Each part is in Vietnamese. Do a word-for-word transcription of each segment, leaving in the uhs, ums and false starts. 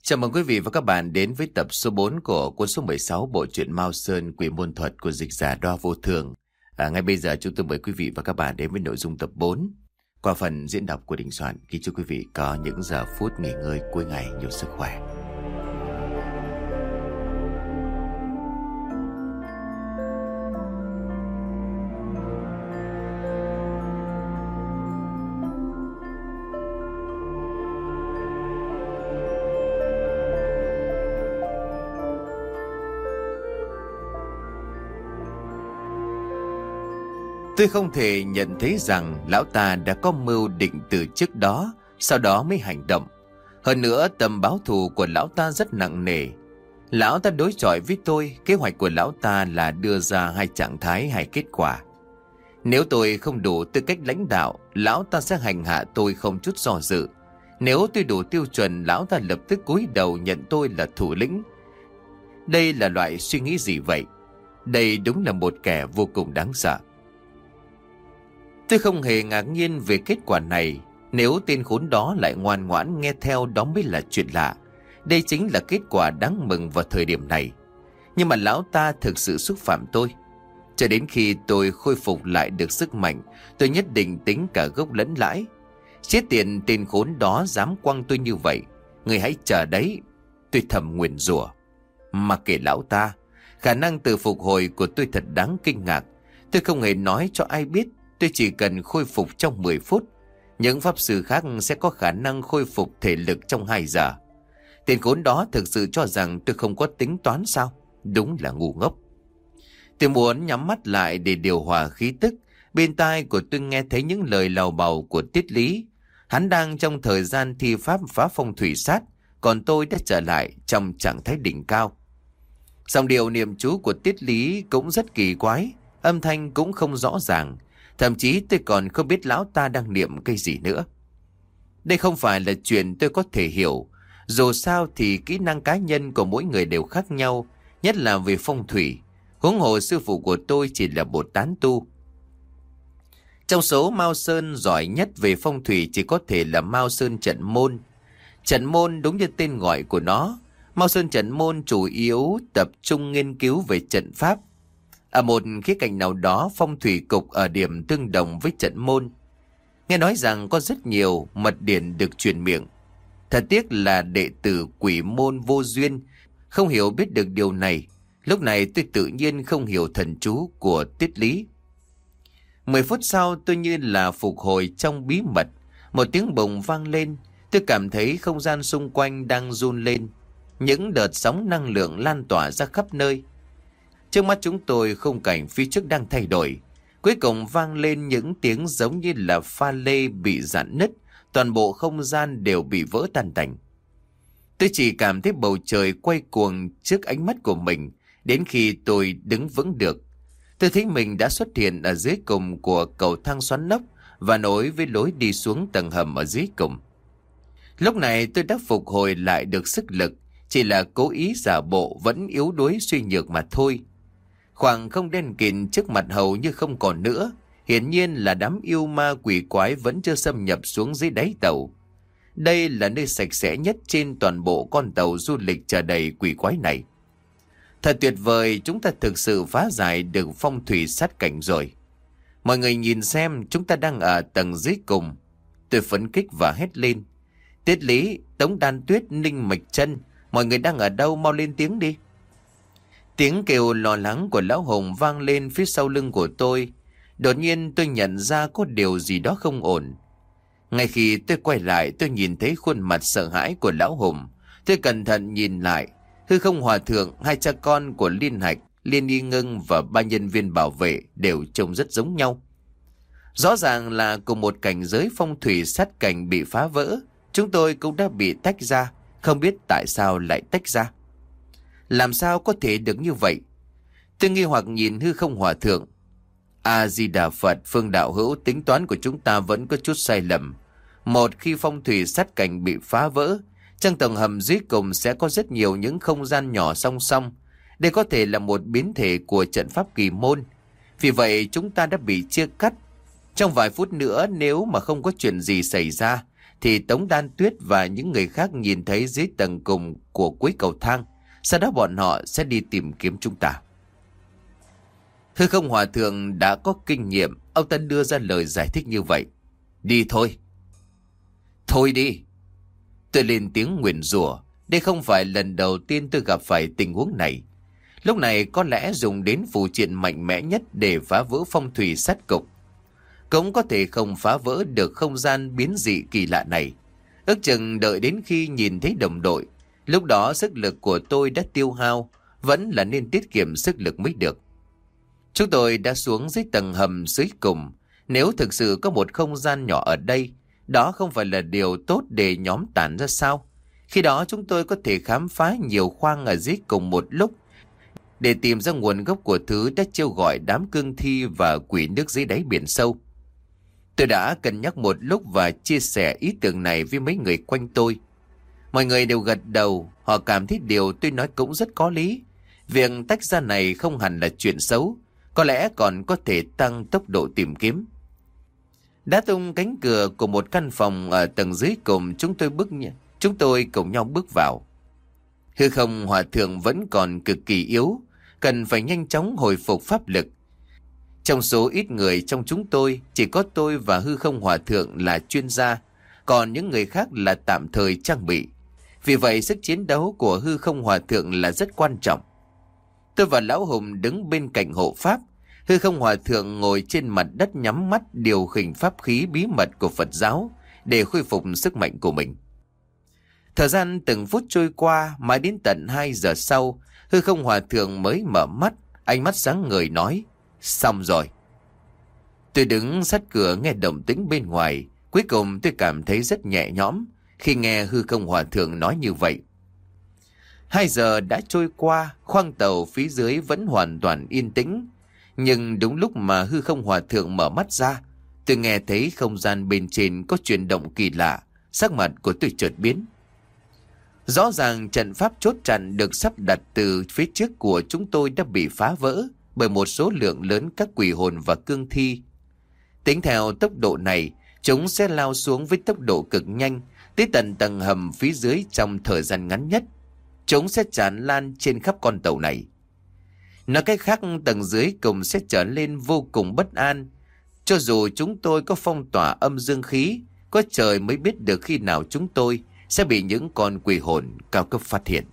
Chào mừng quý vị và các bạn đến với tập số bốn của cuốn số mười sáu bộ truyện Mao Sơn Quỷ Môn Thuật của dịch giả Đoa Vô Thường. À, ngay bây giờ chúng tôi mời quý vị và các bạn đến với nội dung tập bốn qua phần diễn đọc của Đình Soạn. Kính chúc quý vị có những giờ phút nghỉ ngơi cuối ngày nhiều sức khỏe. Tôi không thể nhận thấy rằng lão ta đã có mưu định từ trước đó, sau đó mới hành động. Hơn nữa, tầm báo thù của lão ta rất nặng nề. Lão ta đối chọi với tôi, kế hoạch của lão ta là đưa ra hai trạng thái, hai kết quả. Nếu tôi không đủ tư cách lãnh đạo, lão ta sẽ hành hạ tôi không chút do dự. Nếu tôi đủ tiêu chuẩn, lão ta lập tức cúi đầu nhận tôi là thủ lĩnh. Đây là loại suy nghĩ gì vậy? Đây đúng là một kẻ vô cùng đáng sợ. Tôi không hề ngạc nhiên về kết quả này. Nếu tên khốn đó lại ngoan ngoãn nghe theo, đó mới là chuyện lạ. Đây chính là kết quả đáng mừng vào thời điểm này. Nhưng mà lão ta thực sự xúc phạm tôi. Cho đến khi tôi khôi phục lại được sức mạnh, tôi nhất định tính cả gốc lẫn lãi. Chết tiệt, tên khốn đó dám quăng tôi như vậy. Người hãy chờ đấy. Tôi thầm nguyền rủa. Mà kể lão ta, khả năng tự phục hồi của tôi thật đáng kinh ngạc. Tôi không hề nói cho ai biết. Tôi chỉ cần khôi phục trong mười phút. Những pháp sư khác sẽ có khả năng khôi phục thể lực trong hai giờ. Tên khốn đó thực sự cho rằng tôi không có tính toán sao? Đúng là ngu ngốc. Tôi muốn nhắm mắt lại để điều hòa khí tức. Bên tai của tôi nghe thấy những lời lầu bầu của Tiết Lý. Hắn đang trong thời gian thi pháp phá phong thủy sát, còn tôi đã trở lại trong trạng thái đỉnh cao. Dòng điệu niệm chú của Tiết Lý cũng rất kỳ quái, âm thanh cũng không rõ ràng. Thậm chí tôi còn không biết lão ta đang niệm cái gì nữa. Đây không phải là chuyện tôi có thể hiểu. Dù sao thì kỹ năng cá nhân của mỗi người đều khác nhau, nhất là về phong thủy. Huống hồ sư phụ của tôi chỉ là một tán tu. Trong số Mao Sơn giỏi nhất về phong thủy chỉ có thể là Mao Sơn Trận Môn. Trận Môn đúng như tên gọi của nó. Mao Sơn Trận Môn chủ yếu tập trung nghiên cứu về trận pháp. Ở một khía cạnh nào đó, phong thủy cục ở điểm tương đồng với trận môn. Nghe nói rằng có rất nhiều mật điển được truyền miệng. Thật tiếc là đệ tử Quỷ Môn vô duyên, không hiểu biết được điều này. Lúc này tôi tự nhiên không hiểu thần chú của Tiết Lý. Mười phút sau tôi như là phục hồi trong bí mật. Một tiếng bồng vang lên. Tôi cảm thấy không gian xung quanh đang run lên. Những đợt sóng năng lượng lan tỏa ra khắp nơi. Trước mắt chúng tôi khung cảnh phía trước đang thay đổi. Cuối cùng vang lên những tiếng giống như là pha lê bị rạn nứt. Toàn bộ không gian đều bị vỡ tan tành. Tôi chỉ cảm thấy bầu trời quay cuồng trước ánh mắt của mình. Đến khi tôi đứng vững được, tôi thấy mình đã xuất hiện ở dưới cùng của cầu thang xoắn nóc và nối với lối đi xuống tầng hầm ở dưới cùng. Lúc này tôi đã phục hồi lại được sức lực. Chỉ là cố ý giả bộ vẫn yếu đuối suy nhược mà thôi. Khoảng không đen kịt trước mặt hầu như không còn nữa. Hiển nhiên là đám yêu ma quỷ quái vẫn chưa xâm nhập xuống dưới đáy tàu. Đây là nơi sạch sẽ nhất trên toàn bộ con tàu du lịch chở đầy quỷ quái này. Thật tuyệt vời, chúng ta thực sự phá giải được phong thủy sát cảnh rồi. Mọi người nhìn xem, chúng ta đang ở tầng dưới cùng. Tôi phấn khích và hét lên. Tiết Lý, Tống Đan Tuyết, Ninh Mạch Chân, mọi người đang ở đâu, mau lên tiếng đi. Tiếng kêu lo lắng của lão Hùng vang lên phía sau lưng của tôi. Đột nhiên tôi nhận ra có điều gì đó không ổn. Ngay khi tôi quay lại, tôi nhìn thấy khuôn mặt sợ hãi của lão Hùng. Tôi cẩn thận nhìn lại. Hư Không Hòa Thượng, hai cha con của Liên Hạch, Liên Y Ngưng và ba nhân viên bảo vệ đều trông rất giống nhau. Rõ ràng là cùng một cảnh giới phong thủy sát cảnh bị phá vỡ. Chúng tôi cũng đã bị tách ra. Không biết tại sao lại tách ra. Làm sao có thể được như vậy? Tôi nghi hoặc nhìn Hư Không Hòa Thượng. A-di-đà Phật, Phương đạo hữu, tính toán của chúng ta vẫn có chút sai lầm. Một, khi phong thủy sát cảnh bị phá vỡ, trong tầng hầm dưới cùng sẽ có rất nhiều những không gian nhỏ song song. Đây có thể là một biến thể của trận pháp kỳ môn. Vì vậy chúng ta đã bị chia cắt. Trong vài phút nữa, nếu mà không có chuyện gì xảy ra, thì Tống Đan Tuyết và những người khác nhìn thấy dưới tầng cùng của cuối cầu thang. Sau đó bọn họ sẽ đi tìm kiếm chúng ta. Hư Không Hòa Thượng đã có kinh nghiệm, ông ta đưa ra lời giải thích như vậy. Đi thôi. Thôi đi. Tôi lên tiếng nguyền rủa. Đây không phải lần đầu tiên tôi gặp phải tình huống này. Lúc này có lẽ dùng đến phù triện mạnh mẽ nhất để phá vỡ phong thủy sát cục. Cũng có thể không phá vỡ được không gian biến dị kỳ lạ này. Ước chừng đợi đến khi nhìn thấy đồng đội, lúc đó sức lực của tôi đã tiêu hao, vẫn là nên tiết kiệm sức lực mới được. Chúng tôi đã xuống dưới tầng hầm dưới cùng. Nếu thực sự có một không gian nhỏ ở đây, đó không phải là điều tốt để nhóm tản ra sao? Khi đó chúng tôi có thể khám phá nhiều khoang ở dưới cùng một lúc, để tìm ra nguồn gốc của thứ đã chiêu gọi đám cương thi và quỷ nước dưới đáy biển sâu. Tôi đã cân nhắc một lúc và chia sẻ ý tưởng này với mấy người quanh tôi. Mọi người đều gật đầu, họ cảm thấy điều tôi nói cũng rất có lý. Việc tách ra này không hẳn là chuyện xấu, có lẽ còn có thể tăng tốc độ tìm kiếm. Đã tung cánh cửa của một căn phòng ở tầng dưới cùng, chúng tôi bước chúng tôi cùng nhau bước vào. Hư Không Hòa Thượng vẫn còn cực kỳ yếu, cần phải nhanh chóng hồi phục pháp lực. Trong số ít người trong chúng tôi, chỉ có tôi và Hư Không Hòa Thượng là chuyên gia, còn những người khác là tạm thời trang bị. Vì vậy sức chiến đấu của Hư Không Hòa Thượng là rất quan trọng. Tôi và Lão Hùng đứng bên cạnh hộ pháp. Hư Không Hòa Thượng ngồi trên mặt đất nhắm mắt điều khiển pháp khí bí mật của Phật giáo để khôi phục sức mạnh của mình. Thời gian từng phút trôi qua, mãi đến tận hai giờ sau, Hư Không Hòa Thượng mới mở mắt, ánh mắt sáng ngời nói, xong rồi. Tôi đứng sát cửa nghe động tĩnh bên ngoài, cuối cùng tôi cảm thấy rất nhẹ nhõm khi nghe Hư Không Hòa Thượng nói như vậy. Hai giờ đã trôi qua, khoang tàu phía dưới vẫn hoàn toàn yên tĩnh. Nhưng đúng lúc mà Hư Không Hòa Thượng mở mắt ra, tôi nghe thấy không gian bên trên có chuyển động kỳ lạ, sắc mặt của tôi chợt biến. Rõ ràng trận pháp chốt chặn được sắp đặt từ phía trước của chúng tôi đã bị phá vỡ bởi một số lượng lớn các quỷ hồn và cương thi. Tính theo tốc độ này, chúng sẽ lao xuống với tốc độ cực nhanh, tới tận tầng hầm phía dưới trong thời gian ngắn nhất. Chúng sẽ tràn lan trên khắp con tàu này. Nói cách khác, tầng dưới cùng sẽ trở nên vô cùng bất an. Cho dù chúng tôi có phong tỏa âm dương khí, có trời mới biết được khi nào chúng tôi sẽ bị những con quỷ hồn cao cấp phát hiện.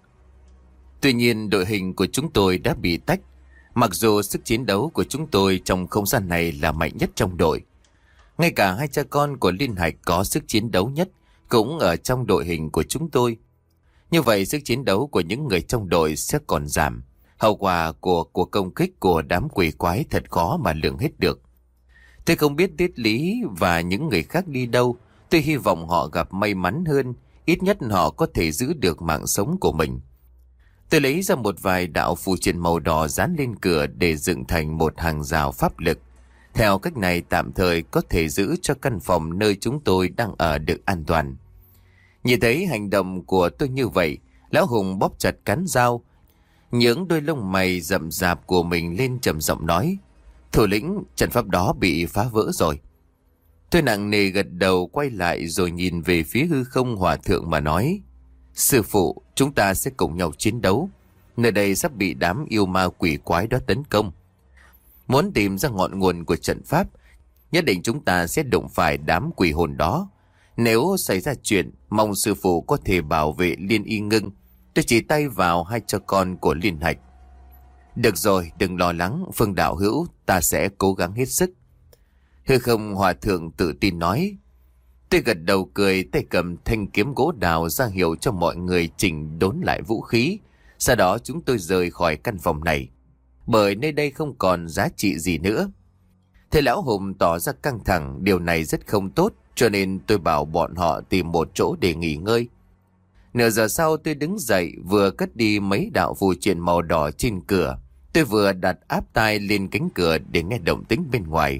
Tuy nhiên đội hình của chúng tôi đã bị tách. Mặc dù sức chiến đấu của chúng tôi trong không gian này là mạnh nhất trong đội, ngay cả hai cha con của Liên Hạch có sức chiến đấu nhất cũng ở trong đội hình của chúng tôi. Như vậy sức chiến đấu của những người trong đội sẽ còn giảm. Hậu quả của cuộc công kích của đám quỷ quái thật khó mà lường hết được. Tôi không biết Tiết Lý và những người khác đi đâu. Tôi hy vọng họ gặp may mắn hơn, ít nhất họ có thể giữ được mạng sống của mình. Tôi lấy ra một vài đạo phù triện màu đỏ dán lên cửa để dựng thành một hàng rào pháp lực. Theo cách này tạm thời có thể giữ cho căn phòng nơi chúng tôi đang ở được an toàn. Nhìn thấy hành động của tôi như vậy, Lão Hùng bóp chặt cán dao, những đôi lông mày rậm rạp của mình lên trầm giọng nói, thủ lĩnh, trận pháp đó bị phá vỡ rồi. Tôi nặng nề gật đầu quay lại rồi nhìn về phía Hư Không Hòa Thượng mà nói, sư phụ, chúng ta sẽ cùng nhau chiến đấu. Nơi đây sắp bị đám yêu ma quỷ quái đó tấn công. Muốn tìm ra ngọn nguồn của trận pháp, nhất định chúng ta sẽ đụng phải đám quỷ hồn đó. Nếu xảy ra chuyện, mong sư phụ có thể bảo vệ Liên Y Ngưng. Tôi chỉ tay vào hai cha con của Liên Hạch. Được rồi, đừng lo lắng, Phương đạo hữu, ta sẽ cố gắng hết sức. Hư Không Hòa Thượng tự tin nói. Tôi gật đầu cười, tay cầm thanh kiếm gỗ đào ra hiệu cho mọi người chỉnh đốn lại vũ khí. Sau đó chúng tôi rời khỏi căn phòng này, bởi nơi đây không còn giá trị gì nữa. Thầy Lão Hùng tỏ ra căng thẳng, điều này rất không tốt, cho nên tôi bảo bọn họ tìm một chỗ để nghỉ ngơi. Nửa giờ sau tôi đứng dậy, vừa cất đi mấy đạo phù triện màu đỏ trên cửa. Tôi vừa đặt áp tai lên cánh cửa để nghe động tĩnh bên ngoài.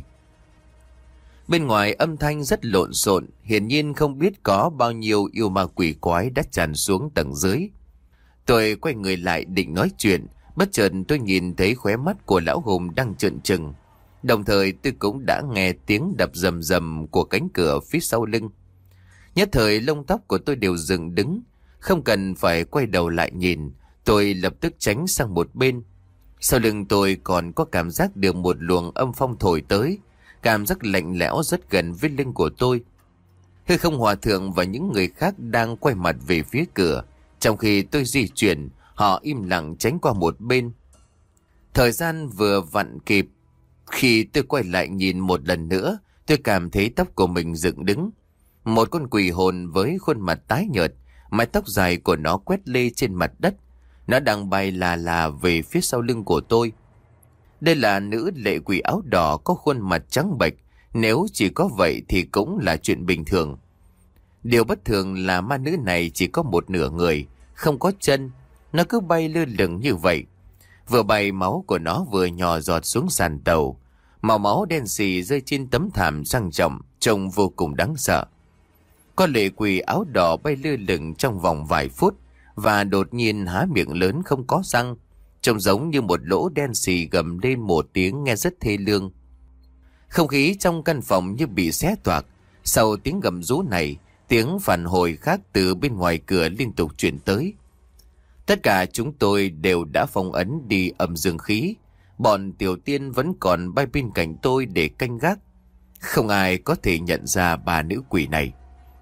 Bên ngoài âm thanh rất lộn xộn, hiển nhiên không biết có bao nhiêu yêu ma quỷ quái đã tràn xuống tầng dưới. Tôi quay người lại định nói chuyện, bất chợt tôi nhìn thấy khóe mắt của Lão Hùng đang trợn trừng. Đồng thời tôi cũng đã nghe tiếng đập rầm rầm của cánh cửa phía sau lưng. Nhất thời lông tóc của tôi đều dựng đứng. Không cần phải quay đầu lại nhìn, tôi lập tức tránh sang một bên. Sau lưng tôi còn có cảm giác được một luồng âm phong thổi tới. Cảm giác lạnh lẽo rất gần với lưng của tôi. Hư Không Hòa Thượng và những người khác đang quay mặt về phía cửa. Trong khi tôi di chuyển, họ im lặng tránh qua một bên. Thời gian vừa vặn kịp. Khi tôi quay lại nhìn một lần nữa, tôi cảm thấy tóc của mình dựng đứng. Một con quỷ hồn với khuôn mặt tái nhợt, mái tóc dài của nó quét lê trên mặt đất. Nó đang bay là là về phía sau lưng của tôi. Đây là nữ lệ quỷ áo đỏ có khuôn mặt trắng bệch. Nếu chỉ có vậy thì cũng là chuyện bình thường. Điều bất thường là ma nữ này chỉ có một nửa người, không có chân. Nó cứ bay lơ lửng như vậy. Vừa bay, máu của nó vừa nhỏ giọt xuống sàn tàu. Màu máu đen xì rơi trên tấm thảm sang trọng, trông vô cùng đáng sợ. Con lệ quỷ áo đỏ bay lơ lửng trong vòng vài phút và đột nhiên há miệng lớn không có răng, trông giống như một lỗ đen xì gầm lên một tiếng nghe rất thê lương. Không khí trong căn phòng như bị xé toạc. Sau tiếng gầm rú này, tiếng phản hồi khác từ bên ngoài cửa liên tục truyền tới. Tất cả chúng tôi đều đã phong ấn đi âm dương khí. Bọn tiểu tiên vẫn còn bay bên cạnh tôi để canh gác. Không ai có thể nhận ra bà nữ quỷ này.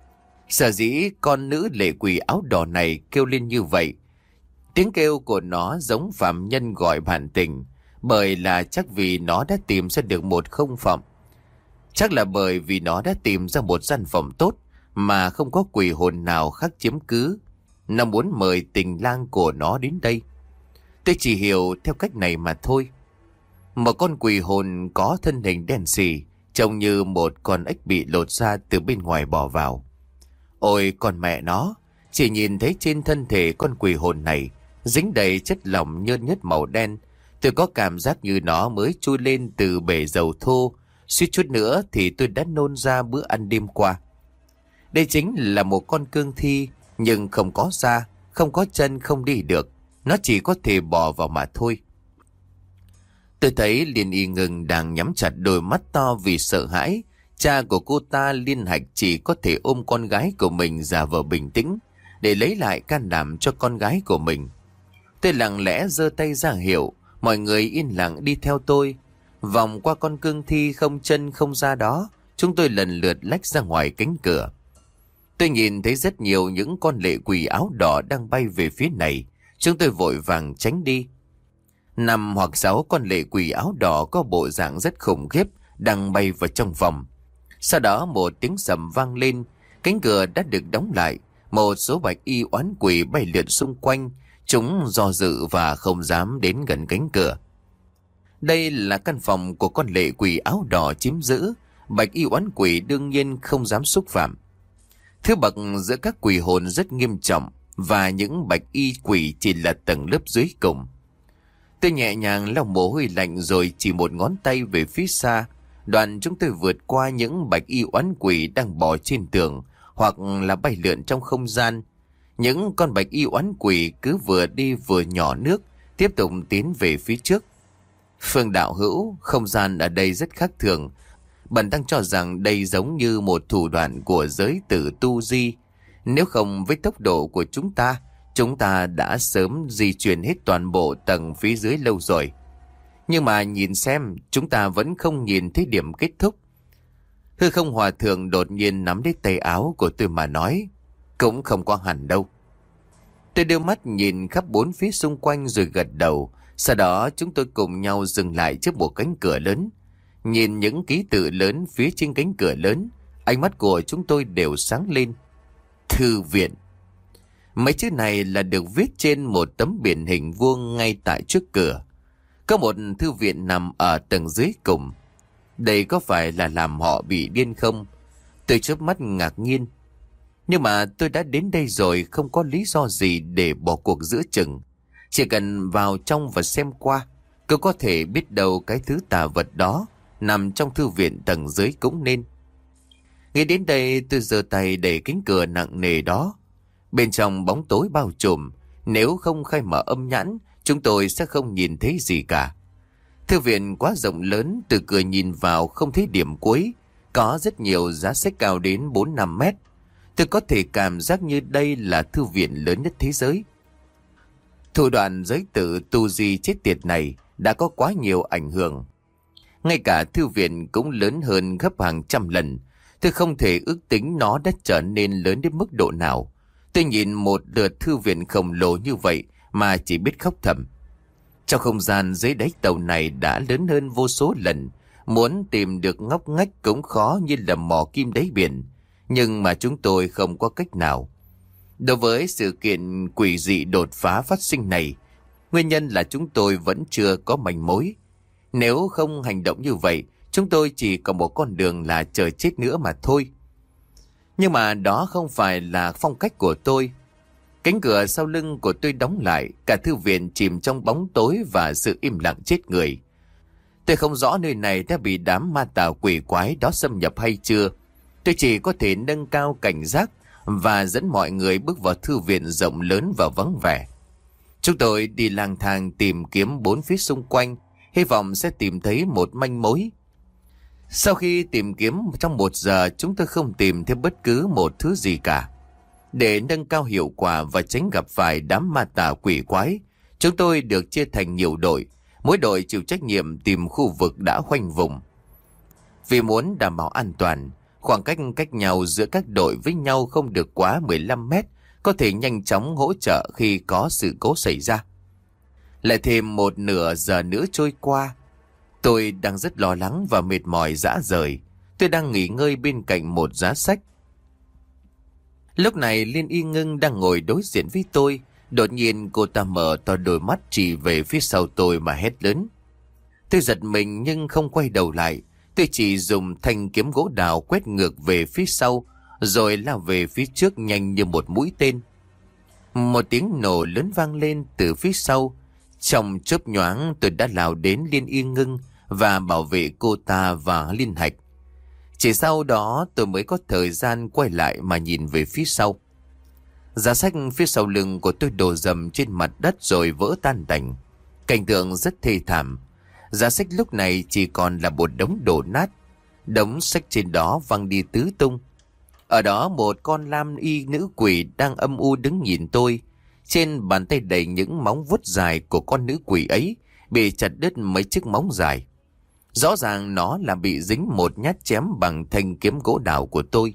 Sở dĩ con nữ lệ quỷ áo đỏ này kêu lên như vậy, tiếng kêu của nó giống phạm nhân gọi bạn tình, bởi là chắc vì nó đã tìm ra được một không phẩm. Chắc là bởi vì nó đã tìm ra một gian phòng tốt mà không có quỷ hồn nào khác chiếm cứ. Nó muốn mời tình lang của nó đến đây. Tôi chỉ hiểu theo cách này mà thôi. Một con quỷ hồn có thân hình đen xì, trông như một con ếch bị lột ra từ bên ngoài bò vào. Ôi con mẹ nó, chỉ nhìn thấy trên thân thể con quỷ hồn này dính đầy chất lỏng nhơn nhớt màu đen. Tôi có cảm giác như nó mới chui lên từ bể dầu thô. Suýt chút nữa thì tôi đã nôn ra bữa ăn đêm qua. Đây chính là một con cương thi, nhưng không có da, không có chân, không đi được. Nó chỉ có thể bò vào mà thôi. Tôi thấy Liên Y Ngừng đang nhắm chặt đôi mắt to vì sợ hãi. Cha của cô ta Liên Hạch chỉ có thể ôm con gái của mình giả vờ bình tĩnh để lấy lại can đảm cho con gái của mình. Tôi lặng lẽ giơ tay ra hiệu, mọi người yên lặng đi theo tôi. Vòng qua con cương thi không chân không da đó, chúng tôi lần lượt lách ra ngoài cánh cửa. Tôi nhìn thấy rất nhiều những con lệ quỷ áo đỏ đang bay về phía này. Chúng tôi vội vàng tránh đi. Năm hoặc sáu con lệ quỷ áo đỏ có bộ dạng rất khủng khiếp đang bay vào trong phòng. Sau đó một tiếng sầm vang lên, cánh cửa đã được đóng lại. Một số bạch y oán quỷ bay lượn xung quanh. Chúng do dự và không dám đến gần cánh cửa. Đây là căn phòng của con lệ quỷ áo đỏ chiếm giữ. Bạch y oán quỷ đương nhiên không dám xúc phạm. Thứ bậc giữa các quỷ hồn rất nghiêm trọng, và những bạch y quỷ chỉ là tầng lớp dưới cùng. Tôi nhẹ nhàng lau mồ hôi lạnh rồi chỉ một ngón tay về phía xa. Đoàn chúng tôi vượt qua những bạch y oán quỷ đang bò trên tường hoặc là bay lượn trong không gian. Những con bạch y oán quỷ cứ vừa đi vừa nhỏ nước, tiếp tục tiến về phía trước. Phương đạo hữu, không gian ở đây rất khác thường. Bần đang cho rằng đây giống như một thủ đoạn của giới tử tu di. Nếu không với tốc độ của chúng ta, chúng ta đã sớm di chuyển hết toàn bộ tầng phía dưới lâu rồi. Nhưng mà nhìn xem, chúng ta vẫn không nhìn thấy điểm kết thúc. Hư Không Hòa Thượng đột nhiên nắm lấy tay áo của tôi mà nói, cũng không có hẳn đâu. Tôi đưa mắt nhìn khắp bốn phía xung quanh rồi gật đầu. Sau đó chúng tôi cùng nhau dừng lại trước một cánh cửa lớn. Nhìn những ký tự lớn phía trên cánh cửa lớn, ánh mắt của chúng tôi đều sáng lên. Thư viện. Mấy chữ này là được viết trên một tấm biển hình vuông ngay tại trước cửa. Có một thư viện nằm ở tầng dưới cùng. Đây có phải là làm họ bị điên không? Tôi chớp mắt ngạc nhiên. Nhưng mà tôi đã đến đây rồi, không có lý do gì để bỏ cuộc giữa chừng. Chỉ cần vào trong và xem qua, cứ có thể biết đâu cái thứ tà vật đó nằm trong thư viện tầng dưới cũng nên. Nghĩ đến đây tôi giơ tay đẩy cánh cửa nặng nề đó. Bên trong bóng tối bao trùm, nếu không khai mở âm nhãn, chúng tôi sẽ không nhìn thấy gì cả. Thư viện quá rộng lớn, từ cửa nhìn vào không thấy điểm cuối. Có rất nhiều giá sách cao đến bốn năm mét. Tôi có thể cảm giác như đây là thư viện lớn nhất thế giới. Thủ đoạn giới tử tu di chết tiệt này đã có quá nhiều ảnh hưởng. Ngay cả thư viện cũng lớn hơn gấp hàng trăm lần. Tôi không thể ước tính nó đã trở nên lớn đến mức độ nào. Tôi nhìn một lượt thư viện khổng lồ như vậy mà chỉ biết khóc thầm. Trong không gian dưới đáy tàu này đã lớn hơn vô số lần. Muốn tìm được ngóc ngách cũng khó như là mò kim đáy biển. Nhưng mà chúng tôi không có cách nào. Đối với sự kiện quỷ dị đột phá phát sinh này, nguyên nhân là chúng tôi vẫn chưa có manh mối. Nếu không hành động như vậy, chúng tôi chỉ có một con đường là chờ chết nữa mà thôi. Nhưng mà đó không phải là phong cách của tôi. Cánh cửa sau lưng của tôi đóng lại, cả thư viện chìm trong bóng tối và sự im lặng chết người. Tôi không rõ nơi này đã bị đám ma tà quỷ quái đó xâm nhập hay chưa. Tôi chỉ có thể nâng cao cảnh giác và dẫn mọi người bước vào thư viện rộng lớn và vắng vẻ. Chúng tôi đi lang thang tìm kiếm bốn phía xung quanh, hy vọng sẽ tìm thấy một manh mối. Sau khi tìm kiếm trong một giờ, chúng tôi không tìm thấy bất cứ một thứ gì cả. Để nâng cao hiệu quả và tránh gặp phải đám ma tà quỷ quái, chúng tôi được chia thành nhiều đội. Mỗi đội chịu trách nhiệm tìm khu vực đã khoanh vùng. Vì muốn đảm bảo an toàn, khoảng cách cách nhau giữa các đội với nhau không được quá mười lăm mét, có thể nhanh chóng hỗ trợ khi có sự cố xảy ra. Lại thêm một nửa giờ nữa trôi qua, tôi đang rất lo lắng và mệt mỏi rã rời. Tôi đang nghỉ ngơi bên cạnh một giá sách. Lúc này Liên Y Ngưng đang ngồi đối diện với tôi. Đột nhiên cô ta mở to đôi mắt chỉ về phía sau tôi mà hét lớn. Tôi giật mình nhưng không quay đầu lại. Tôi chỉ dùng thanh kiếm gỗ đào quét ngược về phía sau, rồi lao về phía trước nhanh như một mũi tên. Một tiếng nổ lớn vang lên từ phía sau. Trong chớp nhoáng tôi đã lao đến Liên Y Ngưng và bảo vệ cô ta và Liên Hạch. Chỉ sau đó tôi mới có thời gian quay lại mà nhìn về phía sau. Giá sách phía sau lưng của tôi đổ dầm trên mặt đất rồi vỡ tan tành. Cảnh tượng rất thê thảm. Giá sách lúc này chỉ còn là một đống đổ nát. Đống sách trên đó văng đi tứ tung. Ở đó một con lam y nữ quỷ đang âm u đứng nhìn tôi. Trên bàn tay đầy những móng vuốt dài của con nữ quỷ ấy bị chặt đứt mấy chiếc móng dài. Rõ ràng nó là bị dính một nhát chém bằng thanh kiếm gỗ đào của tôi.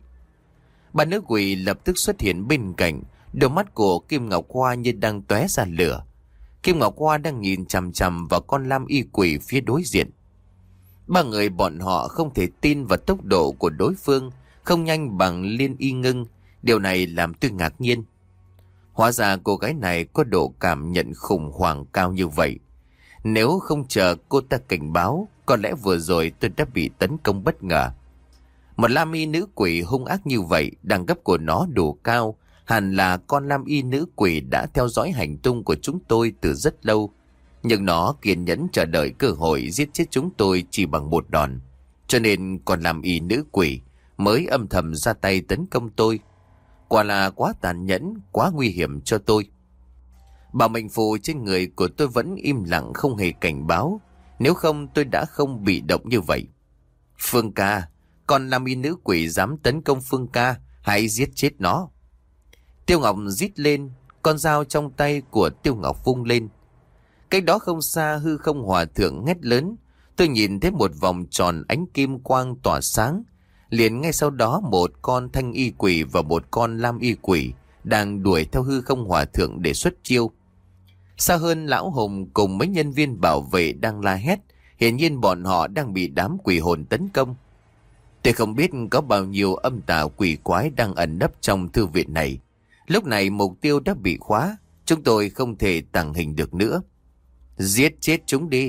Bà nữ quỷ lập tức xuất hiện bên cạnh. Đôi mắt của Kim Ngọc Hoa như đang tóe ra lửa. Kim Ngọc Hoa đang nhìn chằm chằm vào con lam y quỷ phía đối diện. Ba người bọn họ không thể tin vào tốc độ của đối phương, không nhanh bằng Liên Y Ngưng. Điều này làm tôi ngạc nhiên. Hóa ra cô gái này có độ cảm nhận khủng hoảng cao như vậy. Nếu không chờ cô ta cảnh báo, có lẽ vừa rồi tôi đã bị tấn công bất ngờ. Một lam y nữ quỷ hung ác như vậy, đẳng cấp của nó đủ cao. Hẳn là con lam y nữ quỷ đã theo dõi hành tung của chúng tôi từ rất lâu. Nhưng nó kiên nhẫn chờ đợi cơ hội giết chết chúng tôi chỉ bằng một đòn. Cho nên con lam y nữ quỷ mới âm thầm ra tay tấn công tôi. Quả là quá tàn nhẫn, quá nguy hiểm cho tôi. Bảo mệnh phù trên người của tôi vẫn im lặng không hề cảnh báo. Nếu không tôi đã không bị động như vậy. Phương ca, con lam y nữ quỷ dám tấn công Phương ca, hãy giết chết nó. Tiêu Ngọc rít lên, con dao trong tay của Tiêu Ngọc vung lên. Cách đó không xa hư không hòa thượng hét lớn. Tôi nhìn thấy một vòng tròn ánh kim quang tỏa sáng. Liền ngay sau đó một con thanh y quỷ và một con lam y quỷ đang đuổi theo hư không hòa thượng để xuất chiêu. Xa hơn, Lão Hùng cùng mấy nhân viên bảo vệ đang la hét. Hiển nhiên bọn họ đang bị đám quỷ hồn tấn công. Tôi không biết có bao nhiêu âm tà quỷ quái đang ẩn nấp trong thư viện này. Lúc này mục tiêu đã bị khóa. Chúng tôi không thể tàng hình được nữa. Giết chết chúng đi.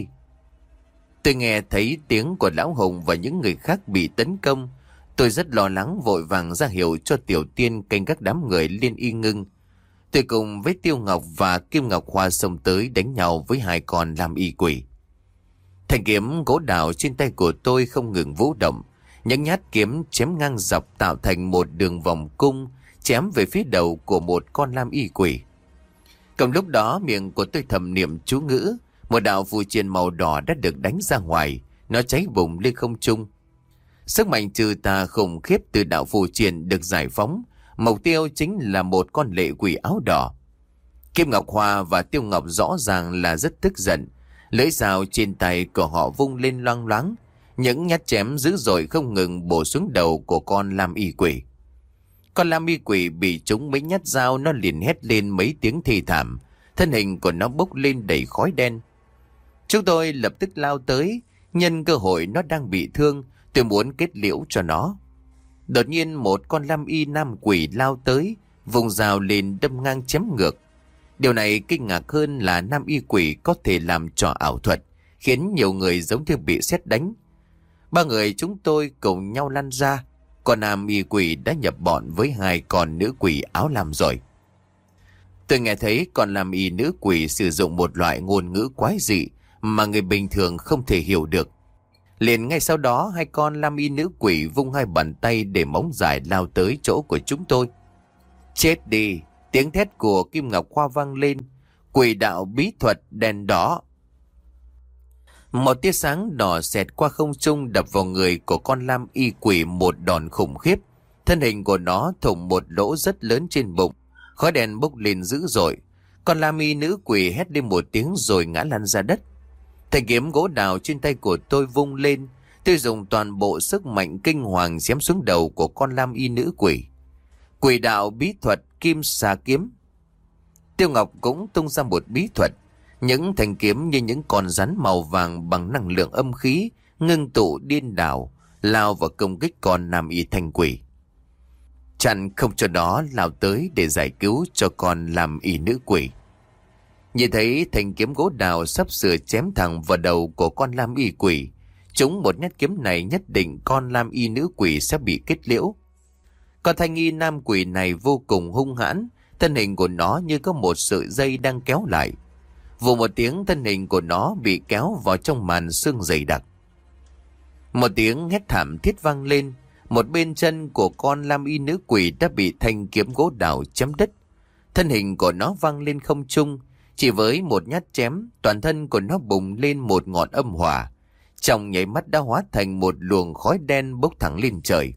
Tôi nghe thấy tiếng của Lão Hùng và những người khác bị tấn công. Tôi rất lo lắng vội vàng ra hiệu cho Tiểu Tiên canh các đám người Liên Y Ngưng. Tôi cùng với Tiêu Ngọc và Kim Ngọc Hoa xông tới đánh nhau với hai con lam y quỷ. Thanh kiếm gỗ đào trên tay của tôi không ngừng vũ động. Những nhát kiếm chém ngang dọc tạo thành một đường vòng cung chém về phía đầu của một con lam y quỷ. Cùng lúc đó miệng của tôi thầm niệm chú ngữ. Một đạo phù triện màu đỏ đã được đánh ra ngoài. Nó cháy bùng lên không trung. Sức mạnh trừ tà khủng khiếp từ đạo phù triện được giải phóng. Mục tiêu chính là một con lệ quỷ áo đỏ. Kim Ngọc Hoa và Tiêu Ngọc rõ ràng là rất tức giận. Lưỡi dao trên tay của họ vung lên loang loáng. Những nhát chém dữ dội không ngừng bổ xuống đầu của con lam y quỷ. Con lam y quỷ bị trúng mấy nhát dao, nó liền hét lên mấy tiếng thê thảm. Thân hình của nó bốc lên đầy khói đen. Chúng tôi lập tức lao tới. Nhân cơ hội nó đang bị thương, tôi muốn kết liễu cho nó. Đột nhiên một con lam y nam quỷ lao tới, vùng dao lên đâm ngang chém ngược. Điều này kinh ngạc hơn là nam y quỷ có thể làm trò ảo thuật, khiến nhiều người giống như bị sét đánh. Ba người chúng tôi cùng nhau lăn ra, còn nam y quỷ đã nhập bọn với hai con nữ quỷ áo lam rồi. Tôi nghe thấy con lam y nữ quỷ sử dụng một loại ngôn ngữ quái dị mà người bình thường không thể hiểu được. Liền ngay sau đó hai con lam y nữ quỷ vung hai bàn tay để móng dài lao tới chỗ của chúng tôi. Chết đi! Tiếng thét của Kim Ngọc Hoa vang lên. Quỷ đạo bí thuật đèn đỏ. Một tia sáng đỏ xẹt qua không trung đập vào người của con lam y quỷ một đòn khủng khiếp. Thân hình của nó thủng một lỗ rất lớn trên bụng. Khói đèn bốc lên dữ dội. Con lam y nữ quỷ hét lên một tiếng rồi ngã lăn ra đất. Thanh kiếm gỗ đào trên tay của tôi vung lên. Tôi dùng toàn bộ sức mạnh kinh hoàng chém xuống đầu của con lam y nữ quỷ. Quỷ đạo bí thuật kim xà kiếm. Tiêu Ngọc cũng tung ra một bí thuật. Những thanh kiếm như những con rắn màu vàng bằng năng lượng âm khí, ngưng tụ điên đảo, lao vào công kích con nam y thanh quỷ. Chặn không cho nó lao tới để giải cứu cho con làm y nữ quỷ. Nhìn thấy thanh kiếm gỗ đào sắp sửa chém thẳng vào đầu của con lam y quỷ. Chúng một nhát kiếm này nhất định con lam y nữ quỷ sẽ bị kết liễu. Con thanh y nam quỷ này vô cùng hung hãn, thân hình của nó như có một sợi dây đang kéo lại. Vù một tiếng, thân hình của nó bị kéo vào trong màn sương dày đặc. Một tiếng hét thảm thiết vang lên, một bên chân của con lam y nữ quỷ đã bị thanh kiếm gỗ đào chém đứt. Thân hình của nó văng lên không trung, chỉ với một nhát chém, toàn thân của nó bùng lên một ngọn âm hỏa, trong nháy mắt đã hóa thành một luồng khói đen bốc thẳng lên trời.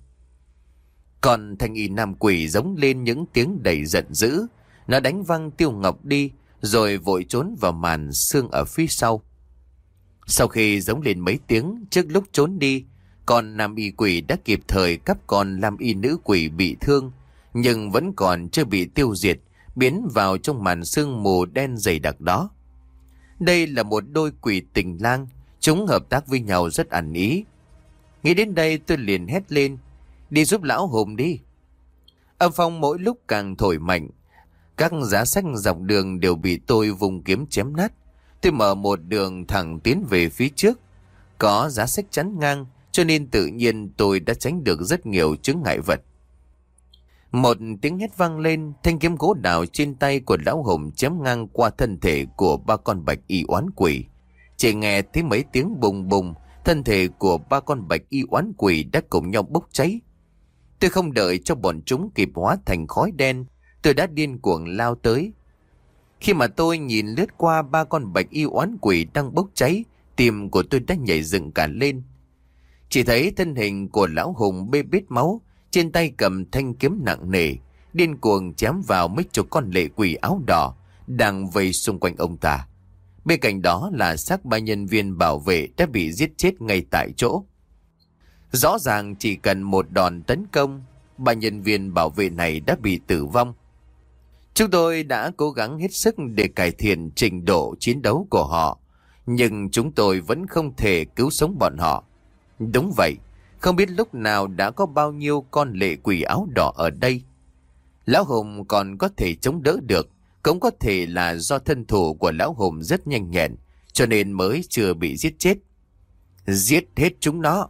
Còn thanh y nam quỷ giống lên những tiếng đầy giận dữ, nó đánh văng Tiêu Ngọc đi, rồi vội trốn vào màn sương ở phía sau. Sau khi giống lên mấy tiếng, trước lúc trốn đi, con nam y quỷ đã kịp thời cắp con lam y nữ quỷ bị thương, nhưng vẫn còn chưa bị tiêu diệt, biến vào trong màn sương mù đen dày đặc đó. Đây là một đôi quỷ tình lang, chúng hợp tác với nhau rất ăn ý. Nghĩ đến đây tôi liền hét lên, đi giúp lão Hùng đi. Âm phong mỗi lúc càng thổi mạnh, các giá sách dọc đường đều bị tôi vùng kiếm chém nát. Tôi mở một đường thẳng tiến về phía trước, có giá sách chắn ngang, cho nên tự nhiên tôi đã tránh được rất nhiều chướng ngại vật. Một tiếng hét vang lên, thanh kiếm gỗ đào trên tay của lão Hùng chém ngang qua thân thể của ba con bạch y oán quỷ. Chỉ nghe thấy mấy tiếng bùng bùng, thân thể của ba con bạch y oán quỷ đã cùng nhau bốc cháy. Tôi không đợi cho bọn chúng kịp hóa thành khói đen, tôi đã điên cuồng lao tới. Khi mà tôi nhìn lướt qua ba con bạch y oán quỷ đang bốc cháy, tim của tôi đã nhảy dựng cả lên. Chỉ thấy thân hình của lão Hùng bê bết máu, trên tay cầm thanh kiếm nặng nề, điên cuồng chém vào mấy chục con lệ quỷ áo đỏ đang vây xung quanh ông ta. Bên cạnh đó là xác ba nhân viên bảo vệ đã bị giết chết ngay tại chỗ. Rõ ràng chỉ cần một đòn tấn công, ba nhân viên bảo vệ này đã bị tử vong. Chúng tôi đã cố gắng hết sức để cải thiện trình độ chiến đấu của họ, nhưng chúng tôi vẫn không thể cứu sống bọn họ. Đúng vậy, không biết lúc nào đã có bao nhiêu con lệ quỷ áo đỏ ở đây. Lão Hùng còn có thể chống đỡ được, cũng có thể là do thân thủ của lão Hùng rất nhanh nhẹn, cho nên mới chưa bị giết chết. Giết hết chúng nó.